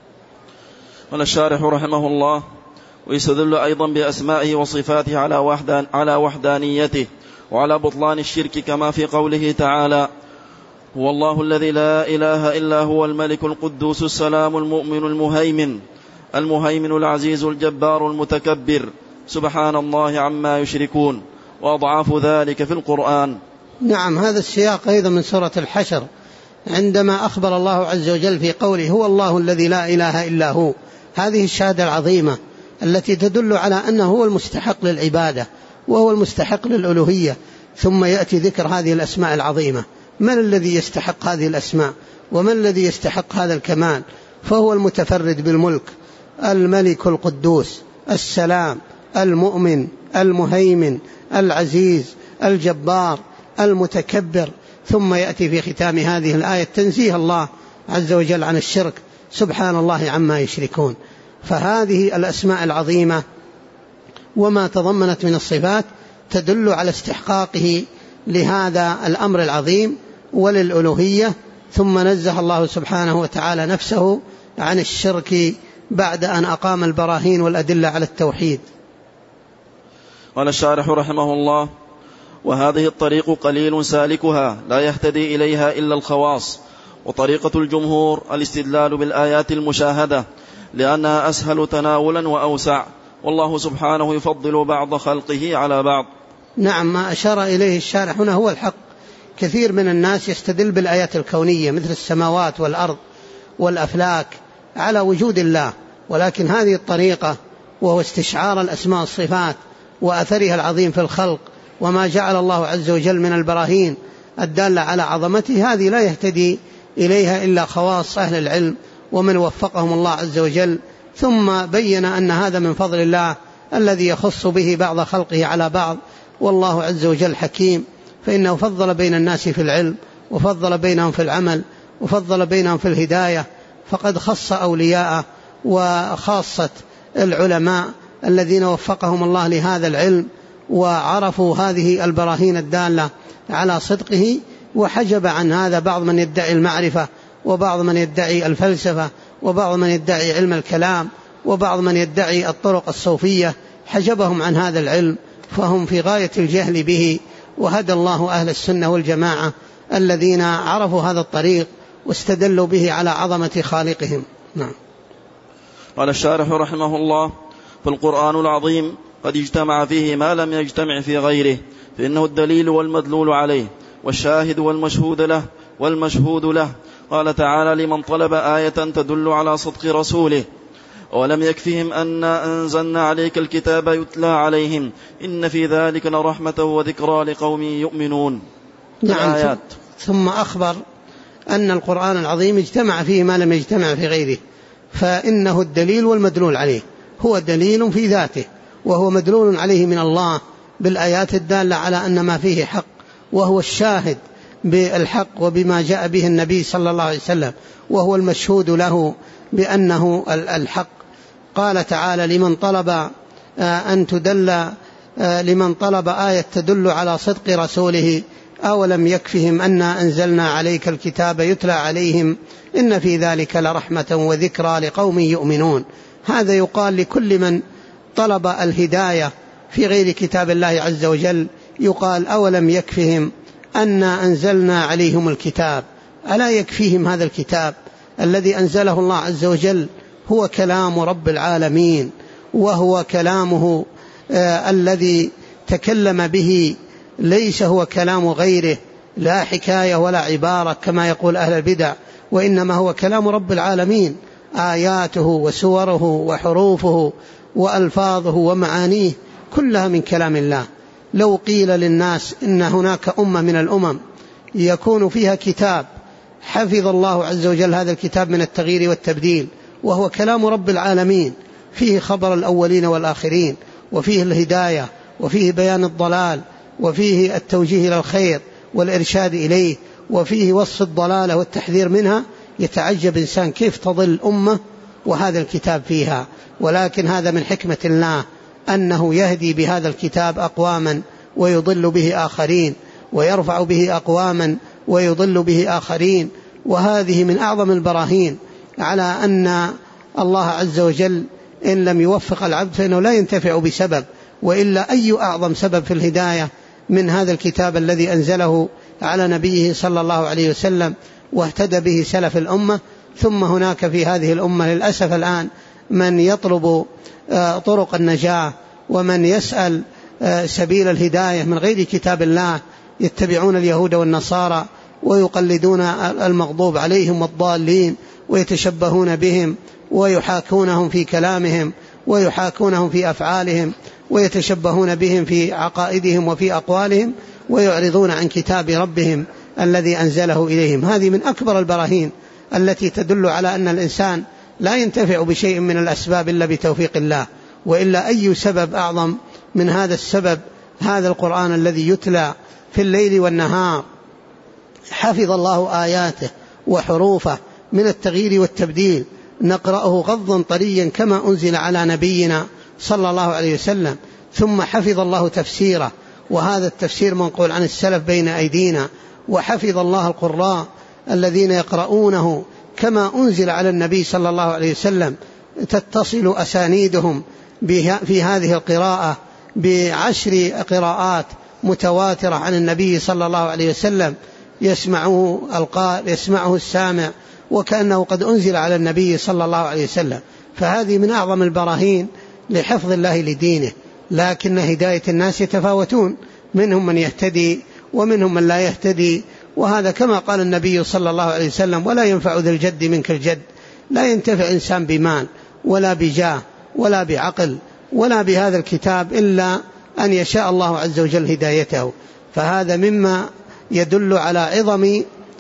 قال الشارح رحمه الله: ويستدل أيضا بأسمائه وصفاته على وحدانيته وعلى بطلان الشرك، كما في قوله تعالى: هو الله الذي لا إله إلا هو الملك القدوس السلام المؤمن المهيمن العزيز الجبار المتكبر سبحان الله عما يشركون، وأضعاف ذلك في القرآن.
نعم، هذا السياق أيضا من سورة الحشر، عندما أخبر الله عز وجل في قوله هو الله الذي لا إله إلا هو. هذه الشهادة العظيمة التي تدل على أنه هو المستحق للعبادة وهو المستحق للألوهية. ثم يأتي ذكر هذه الأسماء العظيمة. من الذي يستحق هذه الأسماء ومن الذي يستحق هذا الكمال؟ فهو المتفرد بالملك، الملك القدوس السلام المؤمن المهيمن العزيز الجبار المتكبر. ثم يأتي في ختام هذه الآية تنزيه الله عز وجل عن الشرك، سبحان الله عما يشركون. فهذه الأسماء العظيمة وما تضمنت من الصفات تدل على استحقاقه لهذا الأمر العظيم وللألوهية. ثم نزه الله سبحانه وتعالى نفسه عن الشرك بعد أن أقام البراهين والأدلة على التوحيد.
قال الشارح رحمه الله: وهذه الطريق قليل سالكها لا يهتدي إليها إلا الخواص، وطريقة الجمهور الاستدلال بالآيات المشاهدة لأنها أسهل تناولا وأوسع، والله سبحانه يفضل بعض خلقه على بعض.
نعم، ما أشار إليه الشارح هنا هو الحق. كثير من الناس يستدل بالآيات الكونية مثل السماوات والأرض والأفلاك على وجود الله، ولكن هذه الطريقة وهو استشعار الأسماء والصفات وأثرها العظيم في الخلق وما جعل الله عز وجل من البراهين الدالة على عظمته، هذه لا يهتدي إليها إلا خواص أهل العلم ومن وفقهم الله عز وجل. ثم بين أن هذا من فضل الله الذي يخص به بعض خلقه على بعض، والله عز وجل حكيم، فإنه فضل بين الناس في العلم وفضل بينهم في العمل وفضل بينهم في الهداية. فقد خص أولياءه وخاصة العلماء الذين وفقهم الله لهذا العلم وعرفوا هذه البراهين الدالة على صدقه، وحجب عن هذا بعض من يدعي المعرفة وبعض من يدعي الفلسفة وبعض من يدعي علم الكلام وبعض من يدعي الطرق الصوفية، حجبهم عن هذا العلم فهم في غاية الجهل به. وهدى الله أهل السنة والجماعة الذين عرفوا هذا الطريق واستدلوا به على عظمة خالقهم. نعم.
قال الشارح رحمه الله: فالقرآن العظيم قد اجتمع فيه ما لم يجتمع في غيره، فإنه الدليل والمدلول عليه والشاهد والمشهود له. قال تعالى: لمن طلب آية تدل على صدق رسوله ولم يكفهم أنا أنزلنا عليك الكتاب يتلى عليهم إن في ذلك لرحمة وذكرى لقوم يؤمنون.
نعم. ثم أخبر أن القرآن العظيم اجتمع فيه ما لم يجتمع في غيره، فإنه الدليل والمدلول عليه. هو دليل في ذاته وهو مدلول عليه من الله بالآيات الدالة على أن ما فيه حق، وهو الشاهد بالحق وبما جاء به النبي صلى الله عليه وسلم، وهو المشهود له بأنه الحق. قال تعالى: لمن طلب آية تدل على صدق رسوله أولم يكفهم أنا أنزلنا عليك الكتاب يتلى عليهم إن في ذلك لرحمة وذكرى لقوم يؤمنون. هذا يقال لكل من طلب الهداية في غير كتاب الله عز وجل، يقال أولم يكفهم أنا أنزلنا عليهم الكتاب. ألا يكفيهم هذا الكتاب الذي أنزله الله عز وجل؟ هو كلام رب العالمين، وهو كلامه الذي تكلم به، ليس هو كلام غيره، لا حكاية ولا عبارة كما يقول أهل البدع، وإنما هو كلام رب العالمين، آياته وسوره وحروفه وألفاظه ومعانيه كلها من كلام الله. لو قيل للناس إن هناك أمة من الأمم يكون فيها كتاب حفظ الله عز وجل هذا الكتاب من التغيير والتبديل، وهو كلام رب العالمين، فيه خبر الأولين والآخرين، وفيه الهداية، وفيه بيان الضلال، وفيه التوجيه إلى الخير والإرشاد إليه، وفيه وصف الضلالة والتحذير منها، يتعجب إنسان كيف تضل أمة وهذا الكتاب فيها. ولكن هذا من حكمة الله أنه يهدي بهذا الكتاب أقواما ويضل به آخرين، ويرفع به أقواما ويضل به آخرين. وهذه من أعظم البراهين على أن الله عز وجل إن لم يوفق العبد فإنه لا ينتفع بسبب، وإلا أي أعظم سبب في الهداية من هذا الكتاب الذي أنزله على نبيه صلى الله عليه وسلم واهتدى به سلف الأمة. ثم هناك في هذه الأمة للأسف الآن من يطلب طرق النجاة ومن يسأل سبيل الهداية من غير كتاب الله، يتبعون اليهود والنصارى ويقلدون المغضوب عليهم والضالين، ويتشبهون بهم ويحاكونهم في كلامهم ويحاكونهم في أفعالهم، ويتشبهون بهم في عقائدهم وفي أقوالهم، ويعرضون عن كتاب ربهم الذي أنزله إليهم. هذه من أكبر البراهين التي تدل على أن الإنسان لا ينتفع بشيء من الأسباب إلا بتوفيق الله، وإلا أي سبب أعظم من هذا السبب؟ هذا القرآن الذي يتلى في الليل والنهار، حفظ الله آياته وحروفه من التغيير والتبديل، نقرأه غضا طريا كما أنزل على نبينا صلى الله عليه وسلم. ثم حفظ الله تفسيره، وهذا التفسير منقول عن السلف بين أيدينا. وحفظ الله القراء الذين يقرؤونه كما أنزل على النبي صلى الله عليه وسلم، تتصل أسانيدهم في هذه القراءة ب10 قراءات متواترة عن النبي صلى الله عليه وسلم، يسمعه القارئ يسمعه السامع وكأنه قد أنزل على النبي صلى الله عليه وسلم. فهذه من أعظم البراهين لحفظ الله لدينه. لكن هداية الناس يتفاوتون، منهم من يهتدي ومنهم من لا يهتدي، وهذا كما قال النبي صلى الله عليه وسلم: ولا ينفع ذا الجد منك الجد. لا ينتفع إنسان بمال ولا بجاه ولا بعقل ولا بهذا الكتاب إلا أن يشاء الله عز وجل هدايته. فهذا مما يدل على عظم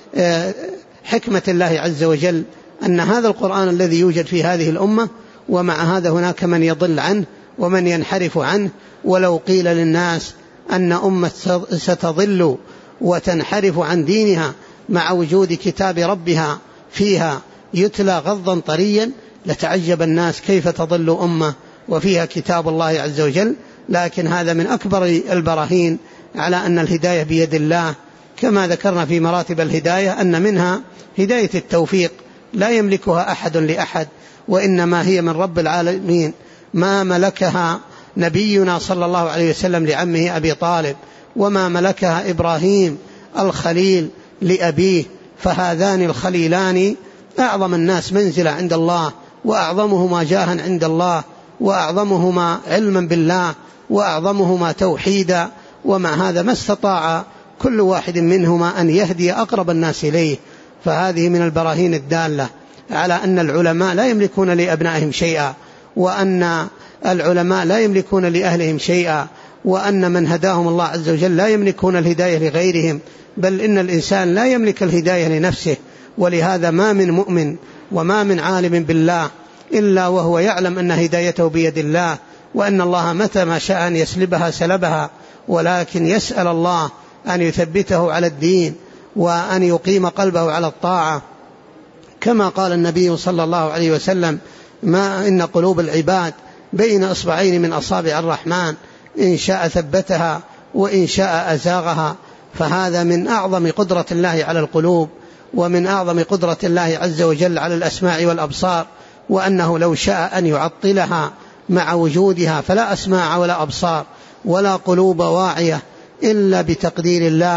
حكمة الله عز وجل أن هذا القرآن الذي يوجد في هذه الأمة، ومع هذا هناك من يضل عنه ومن ينحرف عنه. ولو قيل للناس أن أمة ستضل وتنحرف عن دينها مع وجود كتاب ربها فيها يتلى غضا طريا لتعجب الناس كيف تضل أمة وفيها كتاب الله عز وجل. لكن هذا من أكبر البراهين على أن الهداية بيد الله، كما ذكرنا في مراتب الهداية أن منها هداية التوفيق لا يملكها أحد لأحد، وإنما هي من رب العالمين، ما ملكها نبينا صلى الله عليه وسلم لعمه أبي طالب، وما ملكها إبراهيم الخليل لأبيه. فهذان الخليلان أعظم الناس منزلة عند الله، وأعظمهما جاها عند الله، وأعظمهما علما بالله، وأعظمهما توحيدا. ومع هذا ما استطاع كل واحد منهما أن يهدي أقرب الناس إليه. فهذه من البراهين الدالة على أن العلماء لا يملكون لأبنائهم شيئا، وأن العلماء لا يملكون لأهلهم شيئا، وأن من هداهم الله عز وجل لا يملكون الهداية لغيرهم، بل إن الإنسان لا يملك الهداية لنفسه. ولهذا ما من مؤمن وما من عالم بالله إلا وهو يعلم أن هدايته بيد الله، وأن الله متى ما شاء أن يسلبها سلبها، ولكن يسأل الله أن يثبته على الدين وأن يقيم قلبه على الطاعة، كما قال النبي صلى الله عليه وسلم: ما إن قلوب العباد بين أصبعين من أصابع الرحمن، إن شاء ثبتها وإن شاء أزاغها. فهذا من أعظم قدرة الله على القلوب، ومن أعظم قدرة الله عز وجل على الأسماع والأبصار، وأنه لو شاء أن يعطلها مع وجودها فلا أسماع ولا أبصار ولا قلوب واعية إلا بتقدير الله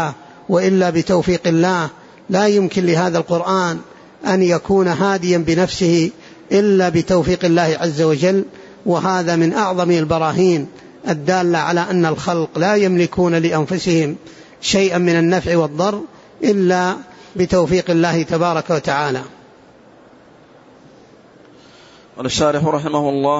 وإلا بتوفيق الله لا يمكن لهذا القرآن أن يكون هاديا بنفسه إلا بتوفيق الله عز وجل. وهذا من أعظم البراهين الدالة على أن الخلق لا يملكون لأنفسهم شيئا من النفع والضر إلا بتوفيق الله تبارك وتعالى.
قال الشارح رحمه الله: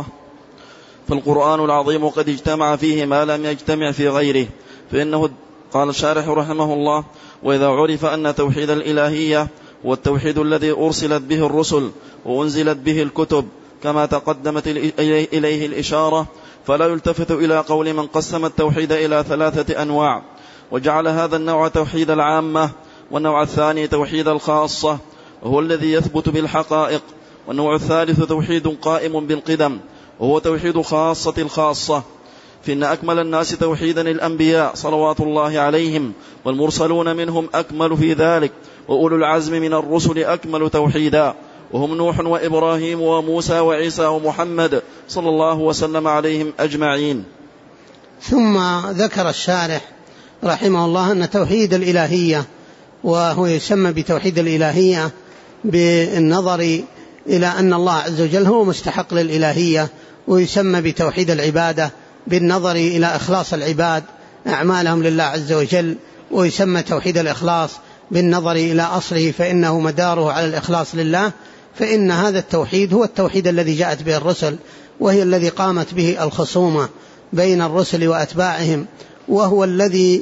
فالقرآن العظيم قد اجتمع فيه ما لم يجتمع في غيره، فإنه قال الشارح رحمه الله: وإذا عرف أن توحيد الإلهية هو التوحيد الذي أرسلت به الرسل وأنزلت به الكتب كما تقدمت إليه الإشارة، فلا يلتفت إلى قول من قسم التوحيد إلى 3 أنواع، وجعل هذا النوع توحيد العامة، والنوع الثاني توحيد الخاصة وهو الذي يثبت بالحقائق، والنوع الثالث توحيد قائم بالقدم وهو توحيد خاصة الخاصة. فإن أكمل الناس توحيدا الأنبياء صلوات الله عليهم، والمرسلون منهم أكمل في ذلك، وأولو العزم من الرسل أكمل توحيدا، وهم نوح وإبراهيم وموسى وعيسى ومحمد صلى الله وسلم عليهم أجمعين.
ثم ذكر الشارح رحمه الله أن توحيد الإلهية، وهو يسمى بتوحيد الإلهية بالنظر إلى أن الله عز وجل هو مستحق للإلهية، ويسمى بتوحيد العبادة بالنظر إلى إخلاص العباد أعمالهم لله عز وجل، ويسمى توحيد الإخلاص بالنظر إلى أصله فإنه مداره على الإخلاص لله. فإن هذا التوحيد هو التوحيد الذي جاءت به الرسل، وهي الذي قامت به الخصومة بين الرسل وأتباعهم، وهو الذي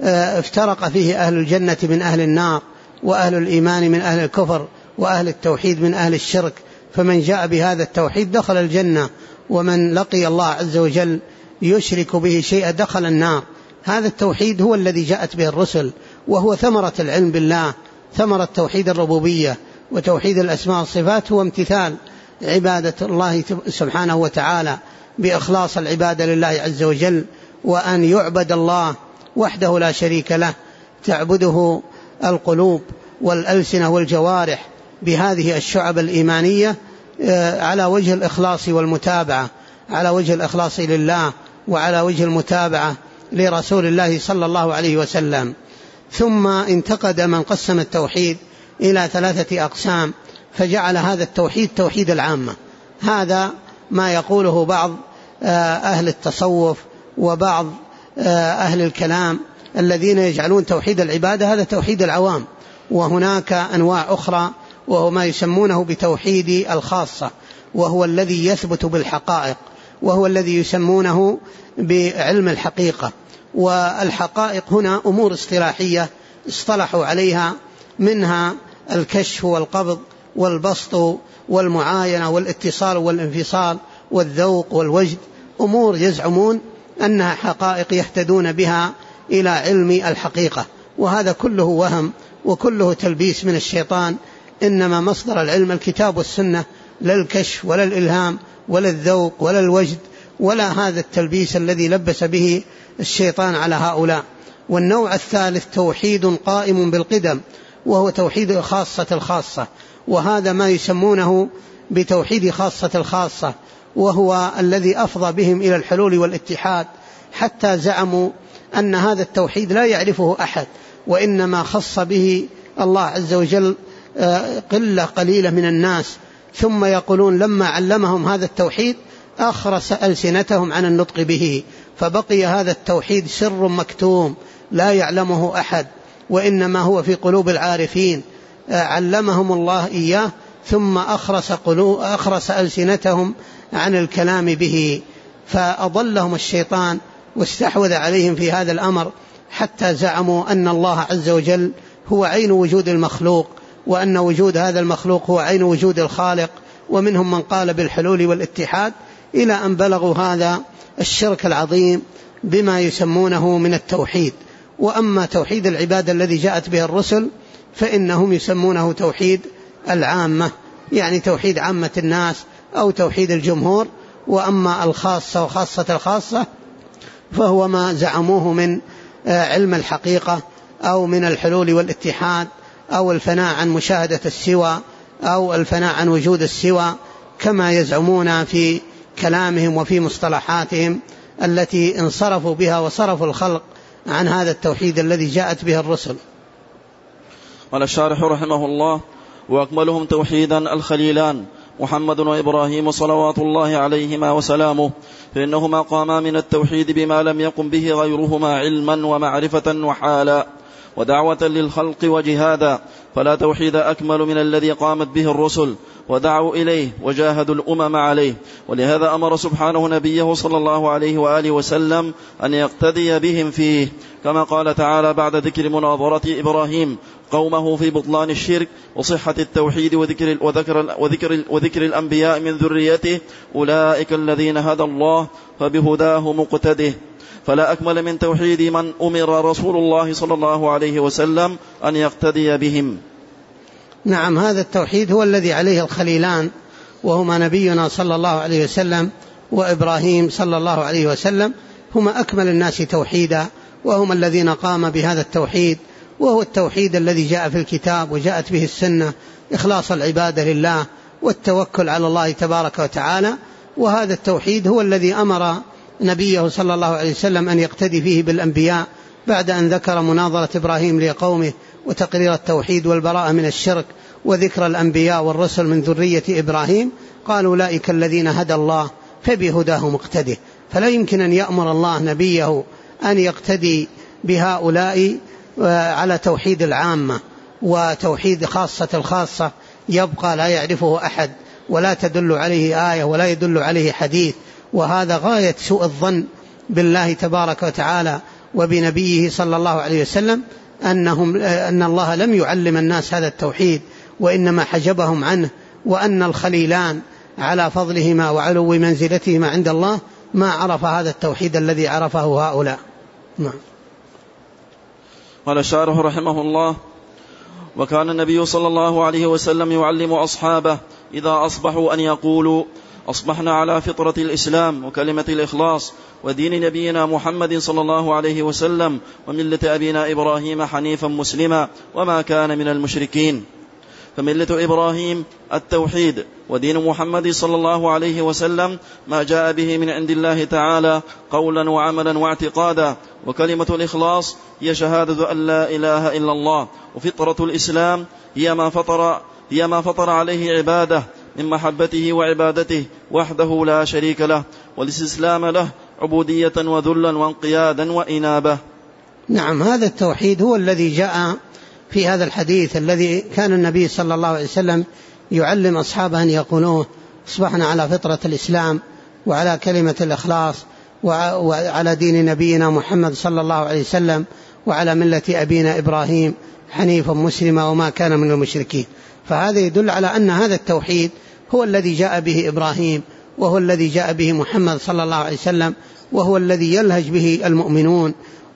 افترق فيه أهل الجنة من أهل النار، وأهل الإيمان من أهل الكفر، وأهل التوحيد من أهل الشرك. فمن جاء بهذا التوحيد دخل الجنة، ومن لقي الله عز وجل يشرك به شيئا دخل النار. هذا التوحيد هو الذي جاءت به الرسل، وهو ثمرة العلم بالله، ثمرة توحيد الربوبية وتوحيد الأسماء والصفات، هو امتثال عبادة الله سبحانه وتعالى بإخلاص العبادة لله عز وجل، وأن يعبد الله وحده لا شريك له، تعبده القلوب والألسنة والجوارح بهذه الشعب الإيمانية على وجه الإخلاص والمتابعة، على وجه الإخلاص لله وعلى وجه المتابعة لرسول الله صلى الله عليه وسلم. ثم انتقد من قسم التوحيد إلى 3 أقسام، فجعل هذا التوحيد توحيد العامة. هذا ما يقوله بعض أهل التصوف وبعض أهل الكلام الذين يجعلون توحيد العبادة هذا توحيد العوام، وهناك أنواع أخرى وهو ما يسمونه بتوحيد الخاصة، وهو الذي يثبت بالحقائق، وهو الذي يسمونه بعلم الحقيقة. والحقائق هنا أمور اصطلاحية اصطلحوا عليها، منها الكشف والقبض والبسط والمعاينة والاتصال والانفصال والذوق والوجد، أمور يزعمون أنها حقائق يهتدون بها إلى علم الحقيقة، وهذا كله وهم وكله تلبيس من الشيطان. إنما مصدر العلم الكتاب والسنة، لا الكشف ولا الإلهام ولا الذوق ولا الوجد ولا هذا التلبيس الذي لبس به الشيطان على هؤلاء. والنوع الثالث توحيد قائم بالقدم، وهو توحيد خاصة الخاصة، وهذا ما يسمونه بتوحيد خاصة الخاصة، وهو الذي أفضى بهم إلى الحلول والاتحاد، حتى زعموا أن هذا التوحيد لا يعرفه أحد، وإنما خص به الله عز وجل قلة قليلة من الناس. ثم يقولون لما علمهم هذا التوحيد أخرس ألسنتهم عن النطق به، فبقي هذا التوحيد سر مكتوم لا يعلمه أحد، وإنما هو في قلوب العارفين، علمهم الله إياه ثم أخرس ألسنتهم عن الكلام به، فأضلهم الشيطان واستحوذ عليهم في هذا الأمر، حتى زعموا أن الله عز وجل هو عين وجود المخلوق، وأن وجود هذا المخلوق هو عين وجود الخالق. ومنهم من قال بالحلول والاتحاد، إلى أن بلغوا هذا الشرك العظيم بما يسمونه من التوحيد. وأما توحيد العبادة الذي جاءت به الرسل فإنهم يسمونه توحيد العامة، يعني توحيد عامة الناس أو توحيد الجمهور. وأما الخاصة وخاصة الخاصة فهو ما زعموه من علم الحقيقة أو من الحلول والاتحاد أو الفناء عن مشاهدة السوى أو الفناء عن وجود السوى، كما يزعمون في كلامهم وفي مصطلحاتهم التي انصرفوا بها وصرفوا الخلق عن هذا التوحيد الذي جاءت به الرسل.
قال الشارح رحمه الله: وأكملهم توحيدا الخليلان محمد وإبراهيم صلوات الله عليهما وسلامه، فإنهما قاما من التوحيد بما لم يقم به غيرهما علما ومعرفة وحالا ودعوة للخلق وجهادا، فلا توحيد أكمل من الذي قامت به الرسل ودعوا إليه وجاهدوا الأمم عليه. ولهذا أمر سبحانه نبيه صلى الله عليه وآله وسلم أن يقتدي بهم فيه، كما قال تعالى بعد ذكر مناظرة إبراهيم قومه في بطلان الشرك وصحة التوحيد وذكر الأنبياء من ذريته: أولئك الذين هدى الله فبهداه مقتده. فلا أكمل من توحيد من أمر رسول الله صلى الله عليه وسلم أن يقتدي بهم.
نعم، هذا التوحيد هو الذي عليه الخليلان، وهما نبينا صلى الله عليه وسلم وإبراهيم صلى الله عليه وسلم، هما أكمل الناس توحيدا، وهم الذين قام بهذا التوحيد، وهو التوحيد الذي جاء في الكتاب وجاءت به السنة، إخلاص العبادة لله والتوكل على الله تبارك وتعالى. وهذا التوحيد هو الذي أمر نبيه صلى الله عليه وسلم أن يقتدي فيه بالأنبياء بعد أن ذكر مناظرة إبراهيم لقومه وتقرير التوحيد والبراءة من الشرك وذكر الأنبياء والرسل من ذرية إبراهيم. قال: أولئك الذين هدى الله فبهداه مقتده. فلا يمكن أن يأمر الله نبيه أن يقتدي بهؤلاء على توحيد العامة، وتوحيد خاصة الخاصة يبقى لا يعرفه أحد ولا تدل عليه آية ولا يدل عليه حديث. وهذا غاية سوء الظن بالله تبارك وتعالى وبنبيه صلى الله عليه وسلم، أن الله لم يعلم الناس هذا التوحيد وإنما حجبهم عنه، وأن الخليلان على فضلهما وعلو منزلتهما عند الله ما عرف هذا التوحيد الذي عرفه هؤلاء. نعم.
قال الشارح رحمه الله: وكان النبي صلى الله عليه وسلم يعلم أصحابه إذا أصبحوا أن يقولوا: أصبحنا على فطرة الإسلام وكلمة الإخلاص ودين نبينا محمد صلى الله عليه وسلم وملة أبينا إبراهيم حنيفا مسلما وما كان من المشركين. فملة إبراهيم التوحيد، ودين محمد صلى الله عليه وسلم ما جاء به من عند الله تعالى قولا وعملا واعتقادا. وكلمة الإخلاص هي شهادة أن لا إله إلا الله. وفطرة الإسلام هي ما فطر عليه عباده من محبته وعبادته وحده لا شريك له، والاستسلام له عبودية وذلا وانقيادا وإنابة.
نعم، هذا التوحيد هو الذي جاء في هذا الحديث الذي كان النبي صلى الله عليه وسلم يعلم أصحابه أن يقولوه: أصبحنا على فطرة الإسلام وعلى كلمة الإخلاص وعلى دين نبينا محمد صلى الله عليه وسلم وعلى ملة أبينا إبراهيم حنيفا مسلما وما كان من المشركين. فهذا يدل على أن هذا التوحيد هو الذي جاء به إبراهيم، وهو الذي جاء به محمد صلى الله عليه وسلم، وهو الذي يلهج به المؤمنون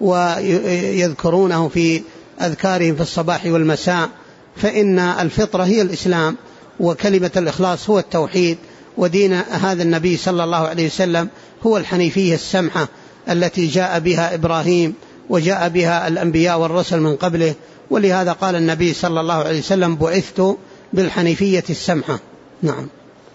ويذكرونه في أذكارهم في الصباح والمساء. فإن الفطرة هي الإسلام، وكلمة الإخلاص هو التوحيد، ودين هذا النبي صلى الله عليه وسلم هو الحنيفية السمحة التي جاء بها إبراهيم وجاء بها الأنبياء والرسل من قبله. ولهذا قال النبي صلى الله عليه وسلم: بعثت بالحنيفية السمحة. نعم.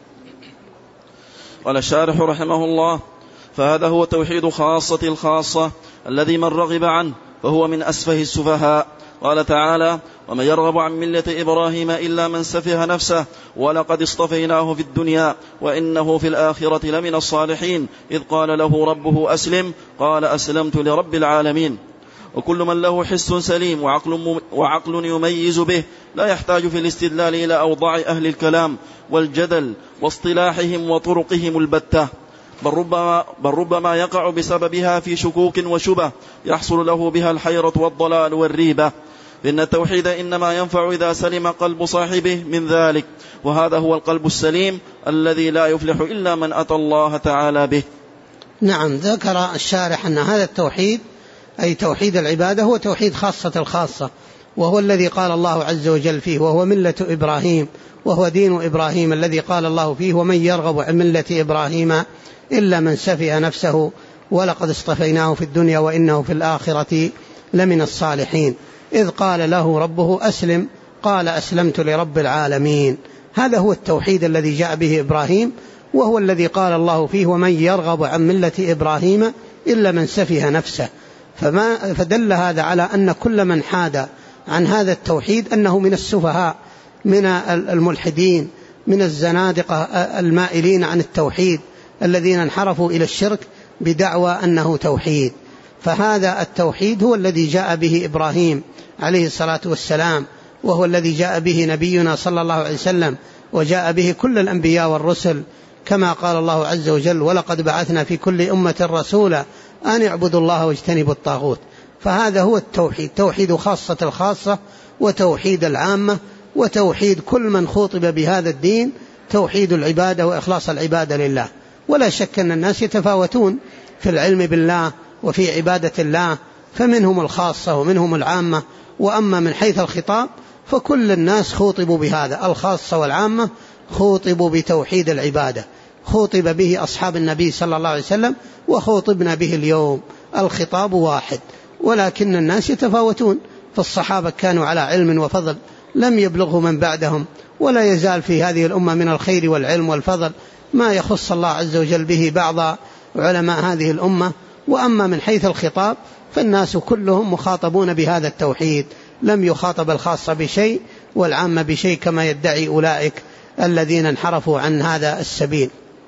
قال الشارح رحمه الله: فهذا هو توحيد خاصة الخاصة الذي من رغب عنه فهو من أسفه السفهاء. قال تعالى: ومن يرغب عن ملة إبراهيم إلا من سفه نفسه ولقد اصطفيناه في الدنيا وإنه في الآخرة لمن الصالحين إذ قال له ربه أسلم قال أسلمت لرب العالمين. وكل من له حس سليم وعقل يميز به لا يحتاج في الاستدلال إلى أوضاع أهل الكلام والجدل واصطلاحهم وطرقهم البتة، بل ربما يقع بسببها في شكوك وشبه يحصل له بها الحيرة والضلال والريبة. لأن التوحيد إنما ينفع إذا سلم قلب صاحبه من ذلك، وهذا هو القلب السليم الذي لا يفلح إلا من أتى الله تعالى به.
نعم، ذكر الشارح أن هذا التوحيد أي توحيد العبادة هو توحيد خاصة الخاصة، وهو الذي قال الله عز وجل فيه: وهو ملة إبراهيم، وهو دين إبراهيم الذي قال الله فيه: ومن يرغب عن ملة إبراهيم إلا من سفه نفسه ولقد اصطفيناه في الدنيا وإنه في الآخرة لمن الصالحين إذ قال له ربه أسلم قال أسلمت لرب العالمين. هذا هو التوحيد الذي جاء به إبراهيم، وهو الذي قال الله فيه: ومن يرغب عن ملة إبراهيم إلا من سفه نفسه. فدل هذا على أن كل من حاد عن هذا التوحيد أنه من السفهاء، من الملحدين، من الزنادقة المائلين عن التوحيد الذين انحرفوا إلى الشرك بدعوى أنه توحيد. فهذا التوحيد هو الذي جاء به إبراهيم عليه الصلاة والسلام، وهو الذي جاء به نبينا صلى الله عليه وسلم، وجاء به كل الأنبياء والرسل، كما قال الله عز وجل: ولقد بعثنا في كل أمة رسولا أن اعبدوا الله واجتنبوا الطاغوت. فهذا هو التوحيد، توحيد خاصة الخاصة، وتوحيد العامة، وتوحيد كل من خوطب بهذا الدين، توحيد العبادة وإخلاص العبادة لله. ولا شك أن الناس يتفاوتون في العلم بالله وفي عبادة الله، فمنهم الخاصة ومنهم العامة. وأما من حيث الخطاب فكل الناس خوطبوا بهذا، الخاصة والعامة خوطبوا بتوحيد العبادة، خوطب به أصحاب النبي صلى الله عليه وسلم وخوطبنا به اليوم. الخطاب واحد، ولكن الناس يتفاوتون. فالصحابة كانوا على علم وفضل لم يبلغه من بعدهم، ولا يزال في هذه الأمة من الخير والعلم والفضل ما يخص الله عز وجل به بعض علماء هذه الأمة. وأما من حيث الخطاب فالناس كلهم مخاطبون بهذا التوحيد، لم يخاطب الخاصة بشيء والعامة بشيء كما يدعي أولئك الذين انحرفوا عن هذا السبيل.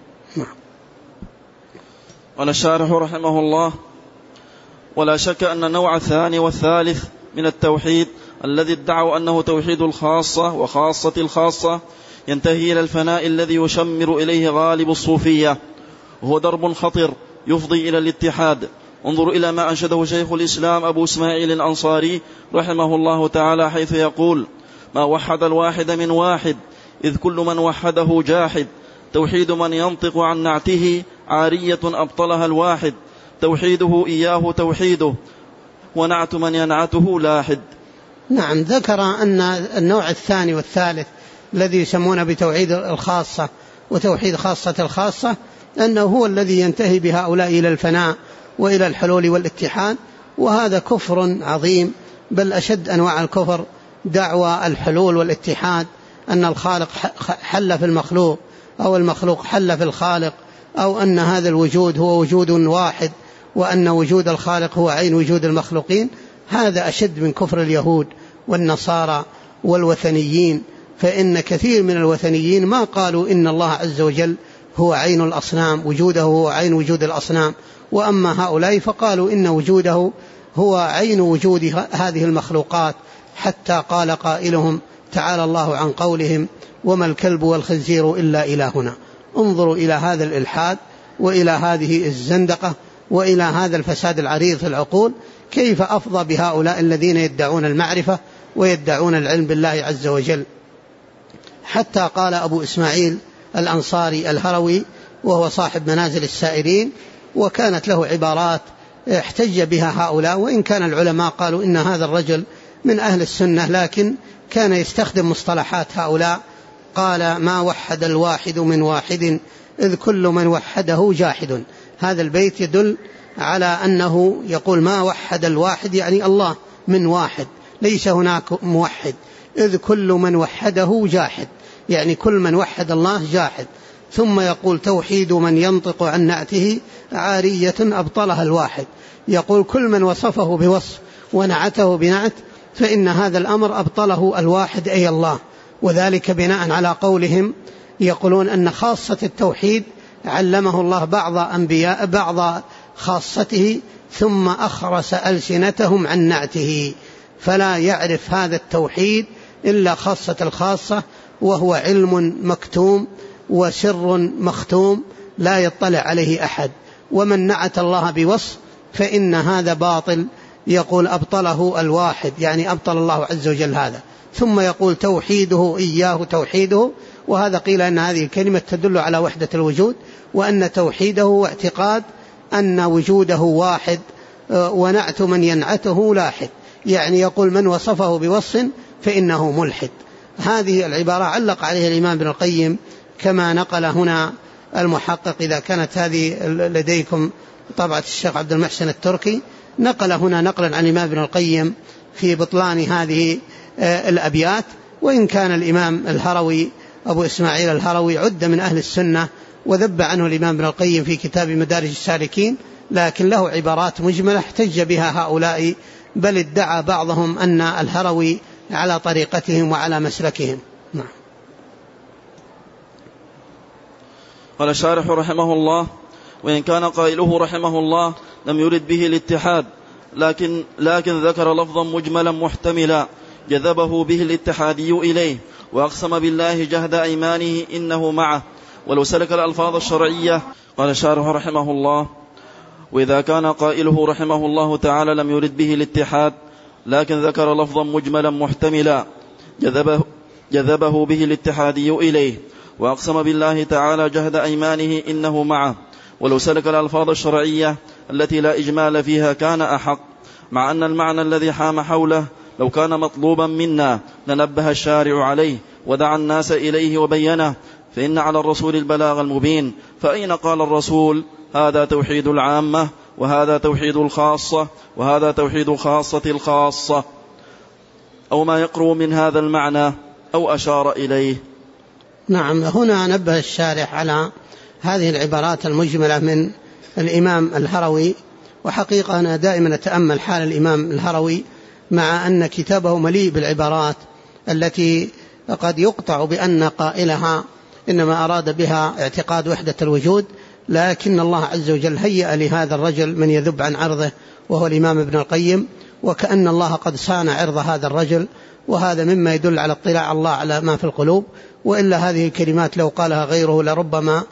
قال الشارح رحمه الله: ولا شك أن النوع الثاني والثالث من التوحيد الذي ادعوا أنه توحيد الخاصة وخاصة الخاصة ينتهي إلى الفناء الذي يشمر إليه غالب الصوفية، وهو درب خطر يفضي إلى الاتحاد. انظروا إلى ما أنشده شيخ الإسلام أبو إسماعيل الأنصاري رحمه الله تعالى، حيث يقول: ما وحد الواحد من واحد، إذ كل من وحده جاحد. توحيد من ينطق عن نعته عارية أبطلها الواحد، توحيده إياه توحيده، ونعت من ينعته لاحد.
نعم، ذكر أن النوع الثاني والثالث الذي يسمون بتوحيد الخاصة وتوحيد خاصة الخاصة أنه هو الذي ينتهي بهؤلاء إلى الفناء وإلى الحلول والاتحاد، وهذا كفر عظيم، بل أشد أنواع الكفر دعوى الحلول والاتحاد، أن الخالق حل في المخلوق أو المخلوق حل في الخالق، أو أن هذا الوجود هو وجود واحد وأن وجود الخالق هو عين وجود المخلوقين. هذا أشد من كفر اليهود والنصارى والوثنيين، فإن كثير من الوثنيين ما قالوا إن الله عز وجل هو عين الأصنام، وجوده هو عين وجود الأصنام، وأما هؤلاء فقالوا إن وجوده هو عين وجود هذه المخلوقات، حتى قال قائلهم: تعالى الله عن قولهم وما الكلب والخنزير إلا إلهنا. انظروا إلى هذا الإلحاد وإلى هذه الزندقة وإلى هذا الفساد العريض في العقول، كيف أفضى بهؤلاء الذين يدعون المعرفة ويدعون العلم بالله عز وجل. حتى قال أبو إسماعيل الأنصاري الهروي، وهو صاحب منازل السائرين، وكانت له عبارات احتج بها هؤلاء، وإن كان العلماء قالوا إن هذا الرجل من أهل السنة، لكن كان يستخدم مصطلحات هؤلاء. قال: ما وحد الواحد من واحد، إذ كل من وحده جاحد. هذا البيت يدل على أنه يقول ما وحد الواحد، يعني الله من واحد، ليس هناك موحد. إذ كل من وحده جاحد، يعني كل من وحد الله جاحد. ثم يقول: توحيد من ينطق عن نعته عارية أبطلها الواحد. يقول كل من وصفه بوصف ونعته بنعت فإن هذا الأمر أبطله الواحد أي الله، وذلك بناء على قولهم يقولون أن خاصة التوحيد علمه الله بعض خاصته ثم أخرس ألسنتهم عن نعته، فلا يعرف هذا التوحيد إلا خاصة الخاصة، وهو علم مكتوم وسر مختوم لا يطلع عليه أحد. ومن نعت الله بوصف فإن هذا باطل، يقول أبطله الواحد، يعني أبطل الله عز وجل هذا. ثم يقول توحيده إياه توحيده، وهذا قيل أن هذه الكلمة تدل على وحدة الوجود، وأن توحيده واعتقاد أن وجوده واحد، ونعت من ينعته لاحد، يعني يقول من وصفه بوصف فإنه ملحد. هذه العبارة علق عليها الإمام ابن القيم كما نقل هنا المحقق، إذا كانت هذه لديكم طبعة الشيخ عبد المحسن التركي، نقل هنا نقلا عن الإمام ابن القيم في بطلان هذه الأبيات. وإن كان الإمام الهروي أبو إسماعيل الهروي عد من أهل السنة وذب عنه الإمام ابن القيم في كتاب مدارج السالكين، لكن له عبارات مجملة احتج بها هؤلاء بل ادعى بعضهم أن الهروي على طريقتهم وعلى مسلكهم. نعم.
قال الشارح رحمه الله: وإن كان قائله رحمه الله لم يرد به الاتحاد، لكن ذكر لفظا مجملا محتملا جذبه به الاتحادي إليه، وأقسم بالله جهد أيمانه إنه معه، ولو سلك الألفاظ الشرعية. قال الشارح رحمه الله: وإذا كان قائله رحمه الله تعالى لم يرد به الاتحاد، لكن ذكر لفظا مجملا محتملا جذبه به الاتحادي إليه، وأقسم بالله تعالى جهد أيمانه إنه معه، ولو سلك الألفاظ الشرعية التي لا إجمال فيها كان أحق، مع أن المعنى الذي حام حوله لو كان مطلوبا منا لنبه الشارع عليه ودعا الناس إليه وبينه، فإن على الرسول البلاغ المبين. فأين قال الرسول هذا توحيد العامة وهذا توحيد الخاصة وهذا توحيد خاصة الخاصة، أو ما يقرب من هذا المعنى أو أشار إليه؟
نعم. هنا نبه الشارح على هذه العبارات المجملة من الإمام الهروي. وحقيقة أنا دائما أتأمل حال الإمام الهروي، مع أن كتابه مليء بالعبارات التي قد يقطع بأن قائلها إنما أراد بها اعتقاد وحدة الوجود، لكن الله عز وجل هيأ لهذا الرجل من يذب عن عرضه وهو الإمام ابن القيم، وكأن الله قد صان عرض هذا الرجل، وهذا مما يدل على اطلاع الله على ما في القلوب. وإلا هذه الكلمات لو قالها غيره لربما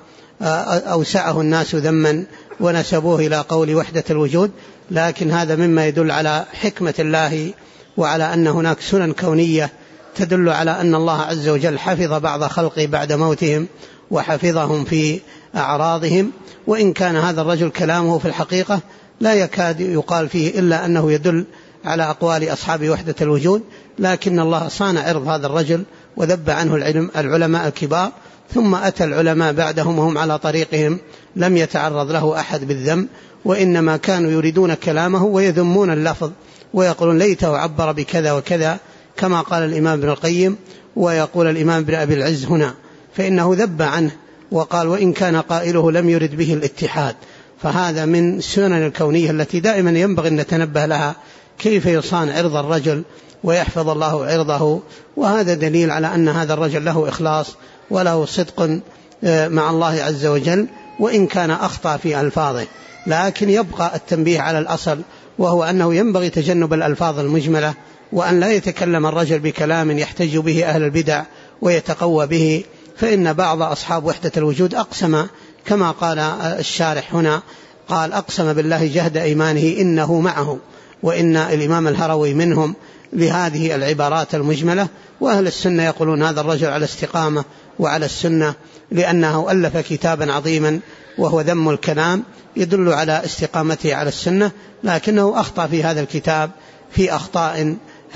أوسعه الناس ذما ونسبوه إلى قول وحدة الوجود، لكن هذا مما يدل على حكمة الله وعلى أن هناك سنن كونية تدل على أن الله عز وجل حفظ بعض خلقه بعد موتهم وحفظهم في أعراضهم. وإن كان هذا الرجل كلامه في الحقيقة لا يكاد يقال فيه إلا أنه يدل على أقوال أصحاب وحدة الوجود، لكن الله صان عرض هذا الرجل وذب عنه العلماء الكبار، ثم أتى العلماء بعدهم وهم على طريقهم لم يتعرض له أحد بالذم، وإنما كانوا يريدون كلامه ويذمون اللفظ ويقولون ليته عبر بكذا وكذا كما قال الإمام ابن القيم، ويقول الإمام ابن أبي العز هنا، فإنه ذب عنه وقال وإن كان قائله لم يرد به الاتحاد. فهذا من السنن الكونية التي دائما ينبغي أن نتنبه لها، كيف يصان عرض الرجل ويحفظ الله عرضه. وهذا دليل على أن هذا الرجل له إخلاص وله صدق مع الله عز وجل، وإن كان أخطأ في ألفاظه، لكن يبقى التنبيه على الأصل، وهو أنه ينبغي تجنب الألفاظ المجملة، وأن لا يتكلم الرجل بكلام يحتج به أهل البدع ويتقوى به. فإن بعض أصحاب وحدة الوجود أقسم كما قال الشارح هنا، قال أقسم بالله جهد أيمانه إنه معه، وإن الإمام الهروي منهم لهذه العبارات المجملة. وأهل السنة يقولون هذا الرجل على استقامة وعلى السنة، لأنه ألف كتابا عظيما وهو ذم الكلام يدل على استقامته على السنة، لكنه أخطأ في هذا الكتاب في أخطاء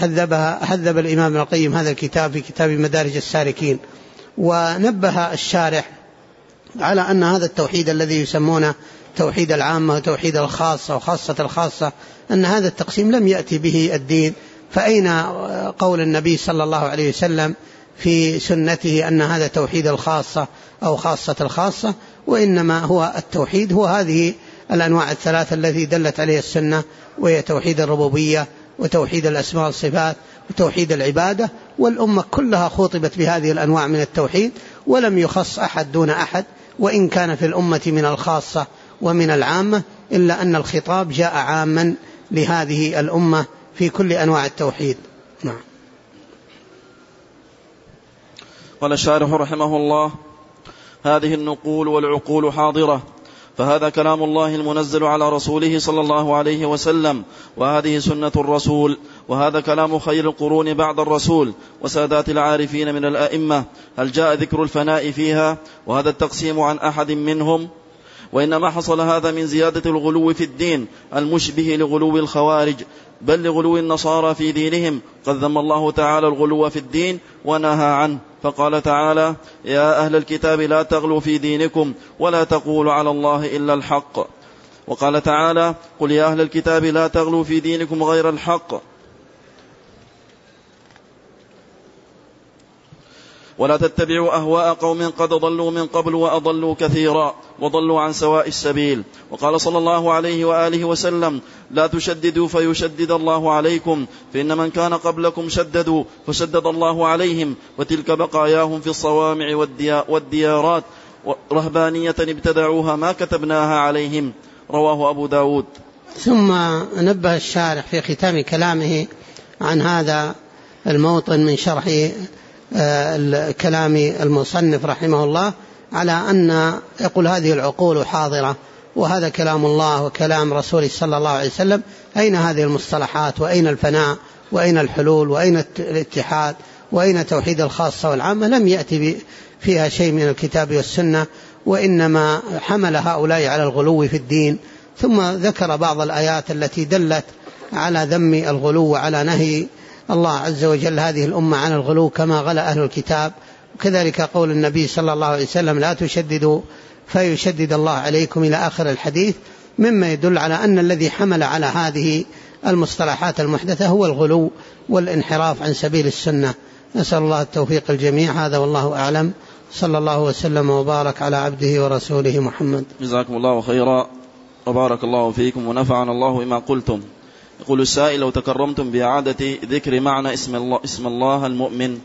هذب الإمام ابن القيم هذا الكتاب في كتاب مدارج السالكين. ونبه الشارح على أن هذا التوحيد الذي يسمونه توحيد العامة وتوحيد الخاصة وخاصة الخاصة، أن هذا التقسيم لم يأتي به الدين. فأين قول النبي صلى الله عليه وسلم في سنته أن هذا توحيد الخاصة أو خاصة الخاصة؟ وإنما هو التوحيد هو هذه الأنواع الثلاثة التي دلت عليه السنة، وهي توحيد الربوبية وتوحيد الأسماء والصفات وتوحيد العبادة. والأمة كلها خاطبت بهذه الأنواع من التوحيد، ولم يخص أحد دون أحد، وإن كان في الأمة من الخاصة ومن العامة، إلا أن الخطاب جاء عاما لهذه الأمة في كل أنواع التوحيد. نعم.
قال الشارح رحمه الله: هذه النقول والعقول حاضرة، فهذا كلام الله المنزل على رسوله صلى الله عليه وسلم، وهذه سنة الرسول، وهذا كلام خير القرون بعد الرسول وسادات العارفين من الأئمة. هل جاء ذكر الفناء فيها وهذا التقسيم عن أحد منهم؟ وإنما حصل هذا من زيادة الغلو في الدين المشبه لغلو الخوارج، بل لغلو النصارى في دينهم. قد ذم الله تعالى الغلو في الدين ونهى عنه، فقال تعالى: يا أهل الكتاب لا تغلوا في دينكم ولا تقولوا على الله إلا الحق. وقال تعالى: قل يا أهل الكتاب لا تغلوا في دينكم غير الحق. ولا تتبعوا أهواء قوم قد ضلوا من قبل وأضلوا كثيرا وضلوا عن سواء السبيل. وقال صلى الله عليه وآله وسلم: لا تشددوا فيشدد الله عليكم، فإن من كان قبلكم شددوا فشدد الله عليهم، وتلك بقاياهم في الصوامع والديارات رهبانية ابتدعوها ما كتبناها عليهم. رواه أبو داود.
ثم نبه الشارح في ختام كلامه عن هذا الموطن من شرح كلام المصنف رحمه الله على أن يقول هذه العقول حاضرة، وهذا كلام الله وكلام رسوله صلى الله عليه وسلم، أين هذه المصطلحات؟ وأين الفناء؟ وأين الحلول؟ وأين الاتحاد؟ وأين توحيد الخاصة والعامة؟ لم يأتي فيها شيء من الكتاب والسنة، وإنما حمل هؤلاء على الغلو في الدين. ثم ذكر بعض الآيات التي دلت على ذم الغلو وعلى نهي الله عز وجل هذه الأمة عن الغلو كما غلا أهل الكتاب. وكذلك قول النبي صلى الله عليه وسلم: لا تشددوا فيشدد الله عليكم، إلى آخر الحديث، مما يدل على أن الذي حمل على هذه المصطلحات المحدثة هو الغلو والانحراف عن سبيل السنة. نسأل الله التوفيق الجميع. هذا والله أعلم. صلى الله وسلم وبارك على عبده ورسوله محمد.
جزاكم الله خيرا وبارك الله فيكم ونفعنا الله بما قلتم. يقول السائل: لو تكرمتم بإعادة ذكر معنى اسم الله المؤمن.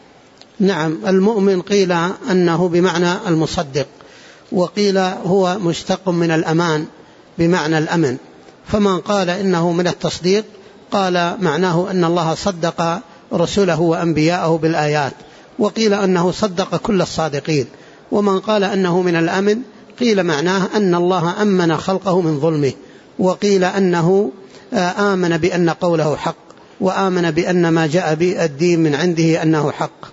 نعم، المؤمن قيل أنه بمعنى المصدق، وقيل هو مشتق من الأمان بمعنى الأمن. فمن قال إنه من التصديق قال معناه أن الله صدق رسله وأنبياءه بالآيات، وقيل أنه صدق كل الصادقين. ومن قال أنه من الأمن قيل معناه أن الله أمن خلقه من ظلمه، وقيل أنه آمن بأن قوله حق، وآمن بأن ما جاء به الدين من عنده أنه حق.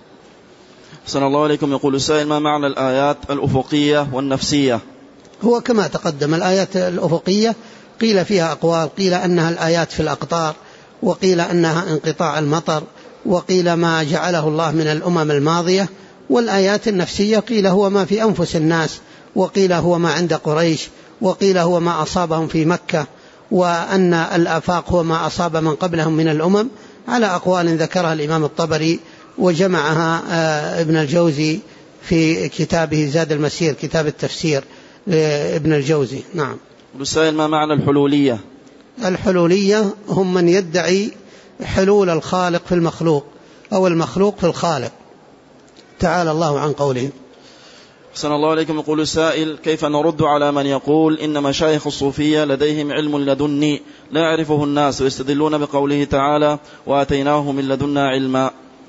صلى الله عليكم. يقول السائل: ما معنى الآيات الأفقية والنفسية؟
هو كما تقدم، الآيات الأفقية قيل فيها أقوال، قيل أنها الآيات في الأقطار، وقيل أنها انقطاع المطر، وقيل ما جعله الله من الأمم الماضية. والآيات النفسية قيل هو ما في أنفس الناس، وقيل هو ما عند قريش، وقيل هو ما أصابهم في مكة، وأن الآفاق هو ما أصاب من قبلهم من الأمم، على أقوال ذكرها الإمام الطبري وجمعها ابن الجوزي في كتابه زاد المسير، كتاب التفسير لابن الجوزي. نعم.
السائل: ما معنى الحلولية؟
الحلولية هم من يدعي حلول الخالق في المخلوق أو المخلوق في الخالق، تعالى الله عن قولهم.
صلى الله عليكم. يقول السائل: كيف نرد على من يقول إن مشايخ الصوفية لديهم علم لدني لا يعرفه الناس، ويستدلون بقوله تعالى: وآتيناه من لدنا علما؟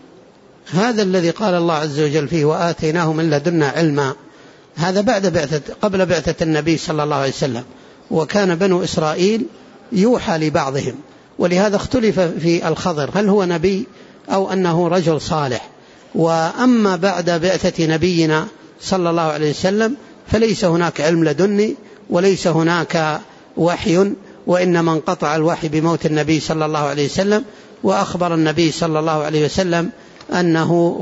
هذا الذي قال الله عز وجل فيه وآتيناه من لدنا علما، هذا قبل بعثة النبي صلى الله عليه وسلم، وكان بنو إسرائيل يوحى لبعضهم، ولهذا اختلف في الخضر هل هو نبي أو أنه رجل صالح. وأما بعد بعثة نبينا صلى الله عليه وسلم فليس هناك علم لدني وليس هناك وحي، وإنما انقطع الوحي بموت النبي صلى الله عليه وسلم. وأخبر النبي صلى الله عليه وسلم أنه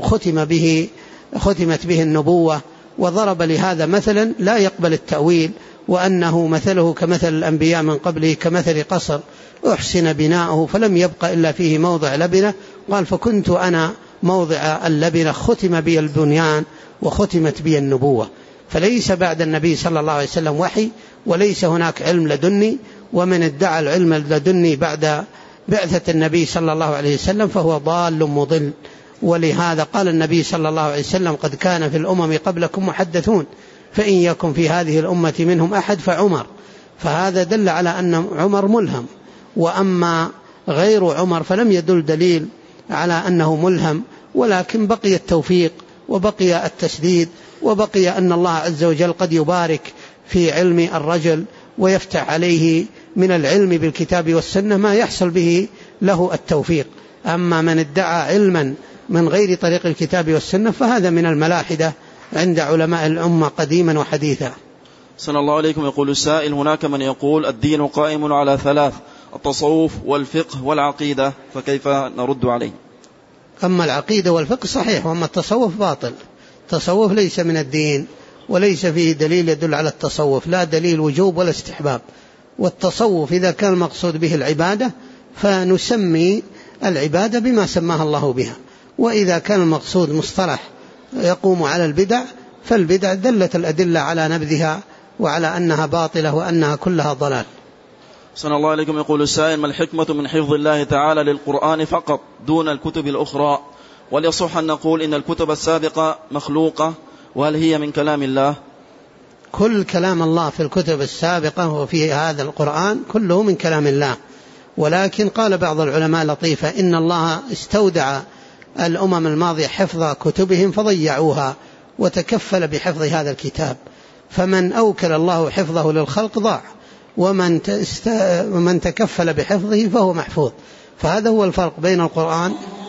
ختمت به النبوة، وضرب لهذا مثلا لا يقبل التأويل، وأنه مثله كمثل الأنبياء من قبله كمثل قصر أحسن بناؤه فلم يبق إلا فيه موضع لبنة، قال فكنت أنا موضع اللبنة، ختم بي البنيان وختمت بي النبوة. فليس بعد النبي صلى الله عليه وسلم وحي، وليس هناك علم لدني، ومن ادعى العلم اللدني بعد بعثة النبي صلى الله عليه وسلم فهو ضال مضل. ولهذا قال النبي صلى الله عليه وسلم: قد كان في الأمم قبلكم محدثون، فإن يكن في هذه الأمة منهم أحد فعمر. فهذا دل على أن عمر ملهم، وأما غير عمر فلم يدل دليل على أنه ملهم، ولكن بقي التوفيق وبقي التسديد، وبقي أن الله عز وجل قد يبارك في علم الرجل ويفتح عليه من العلم بالكتاب والسنة ما يحصل به له التوفيق. أما من ادعى علما من غير طريق الكتاب والسنة فهذا من الملاحدة عند علماء الأمة قديما وحديثا.
صلى الله عليكم. يقول السائل: هناك من يقول الدين قائم على ثلاث: التصوف والفقه والعقيدة، فكيف نرد عليه؟
أما العقيدة والفقه صحيح، وأما التصوف باطل. التصوف ليس من الدين، وليس فيه دليل يدل على التصوف، لا دليل وجوب ولا استحباب. والتصوف إذا كان المقصود به العبادة فنسمي العبادة بما سماها الله بها، وإذا كان المقصود مصطلح يقوم على البدع، فالبدع دلت الأدلة على نبذها وعلى أنها باطلة وأنها كلها ضلال.
صلى الله عليكم. يقول السائل: ما الحكمة من حفظ الله تعالى للقرآن فقط دون الكتب الأخرى؟ وليصح أن نقول إن الكتب السابقة مخلوقة، وهل هي من كلام الله؟
كل كلام الله في الكتب السابقة وفي هذا القرآن كله من كلام الله، ولكن قال بعض العلماء لطيفة: إن الله استودع الأمم الماضية حفظ كتبهم فضيعوها وتكفل بحفظ هذا الكتاب، فمن أوكل الله حفظه للخلق ضاع، ومن تكفل بحفظه فهو محفوظ. فهذا هو الفرق بين القرآن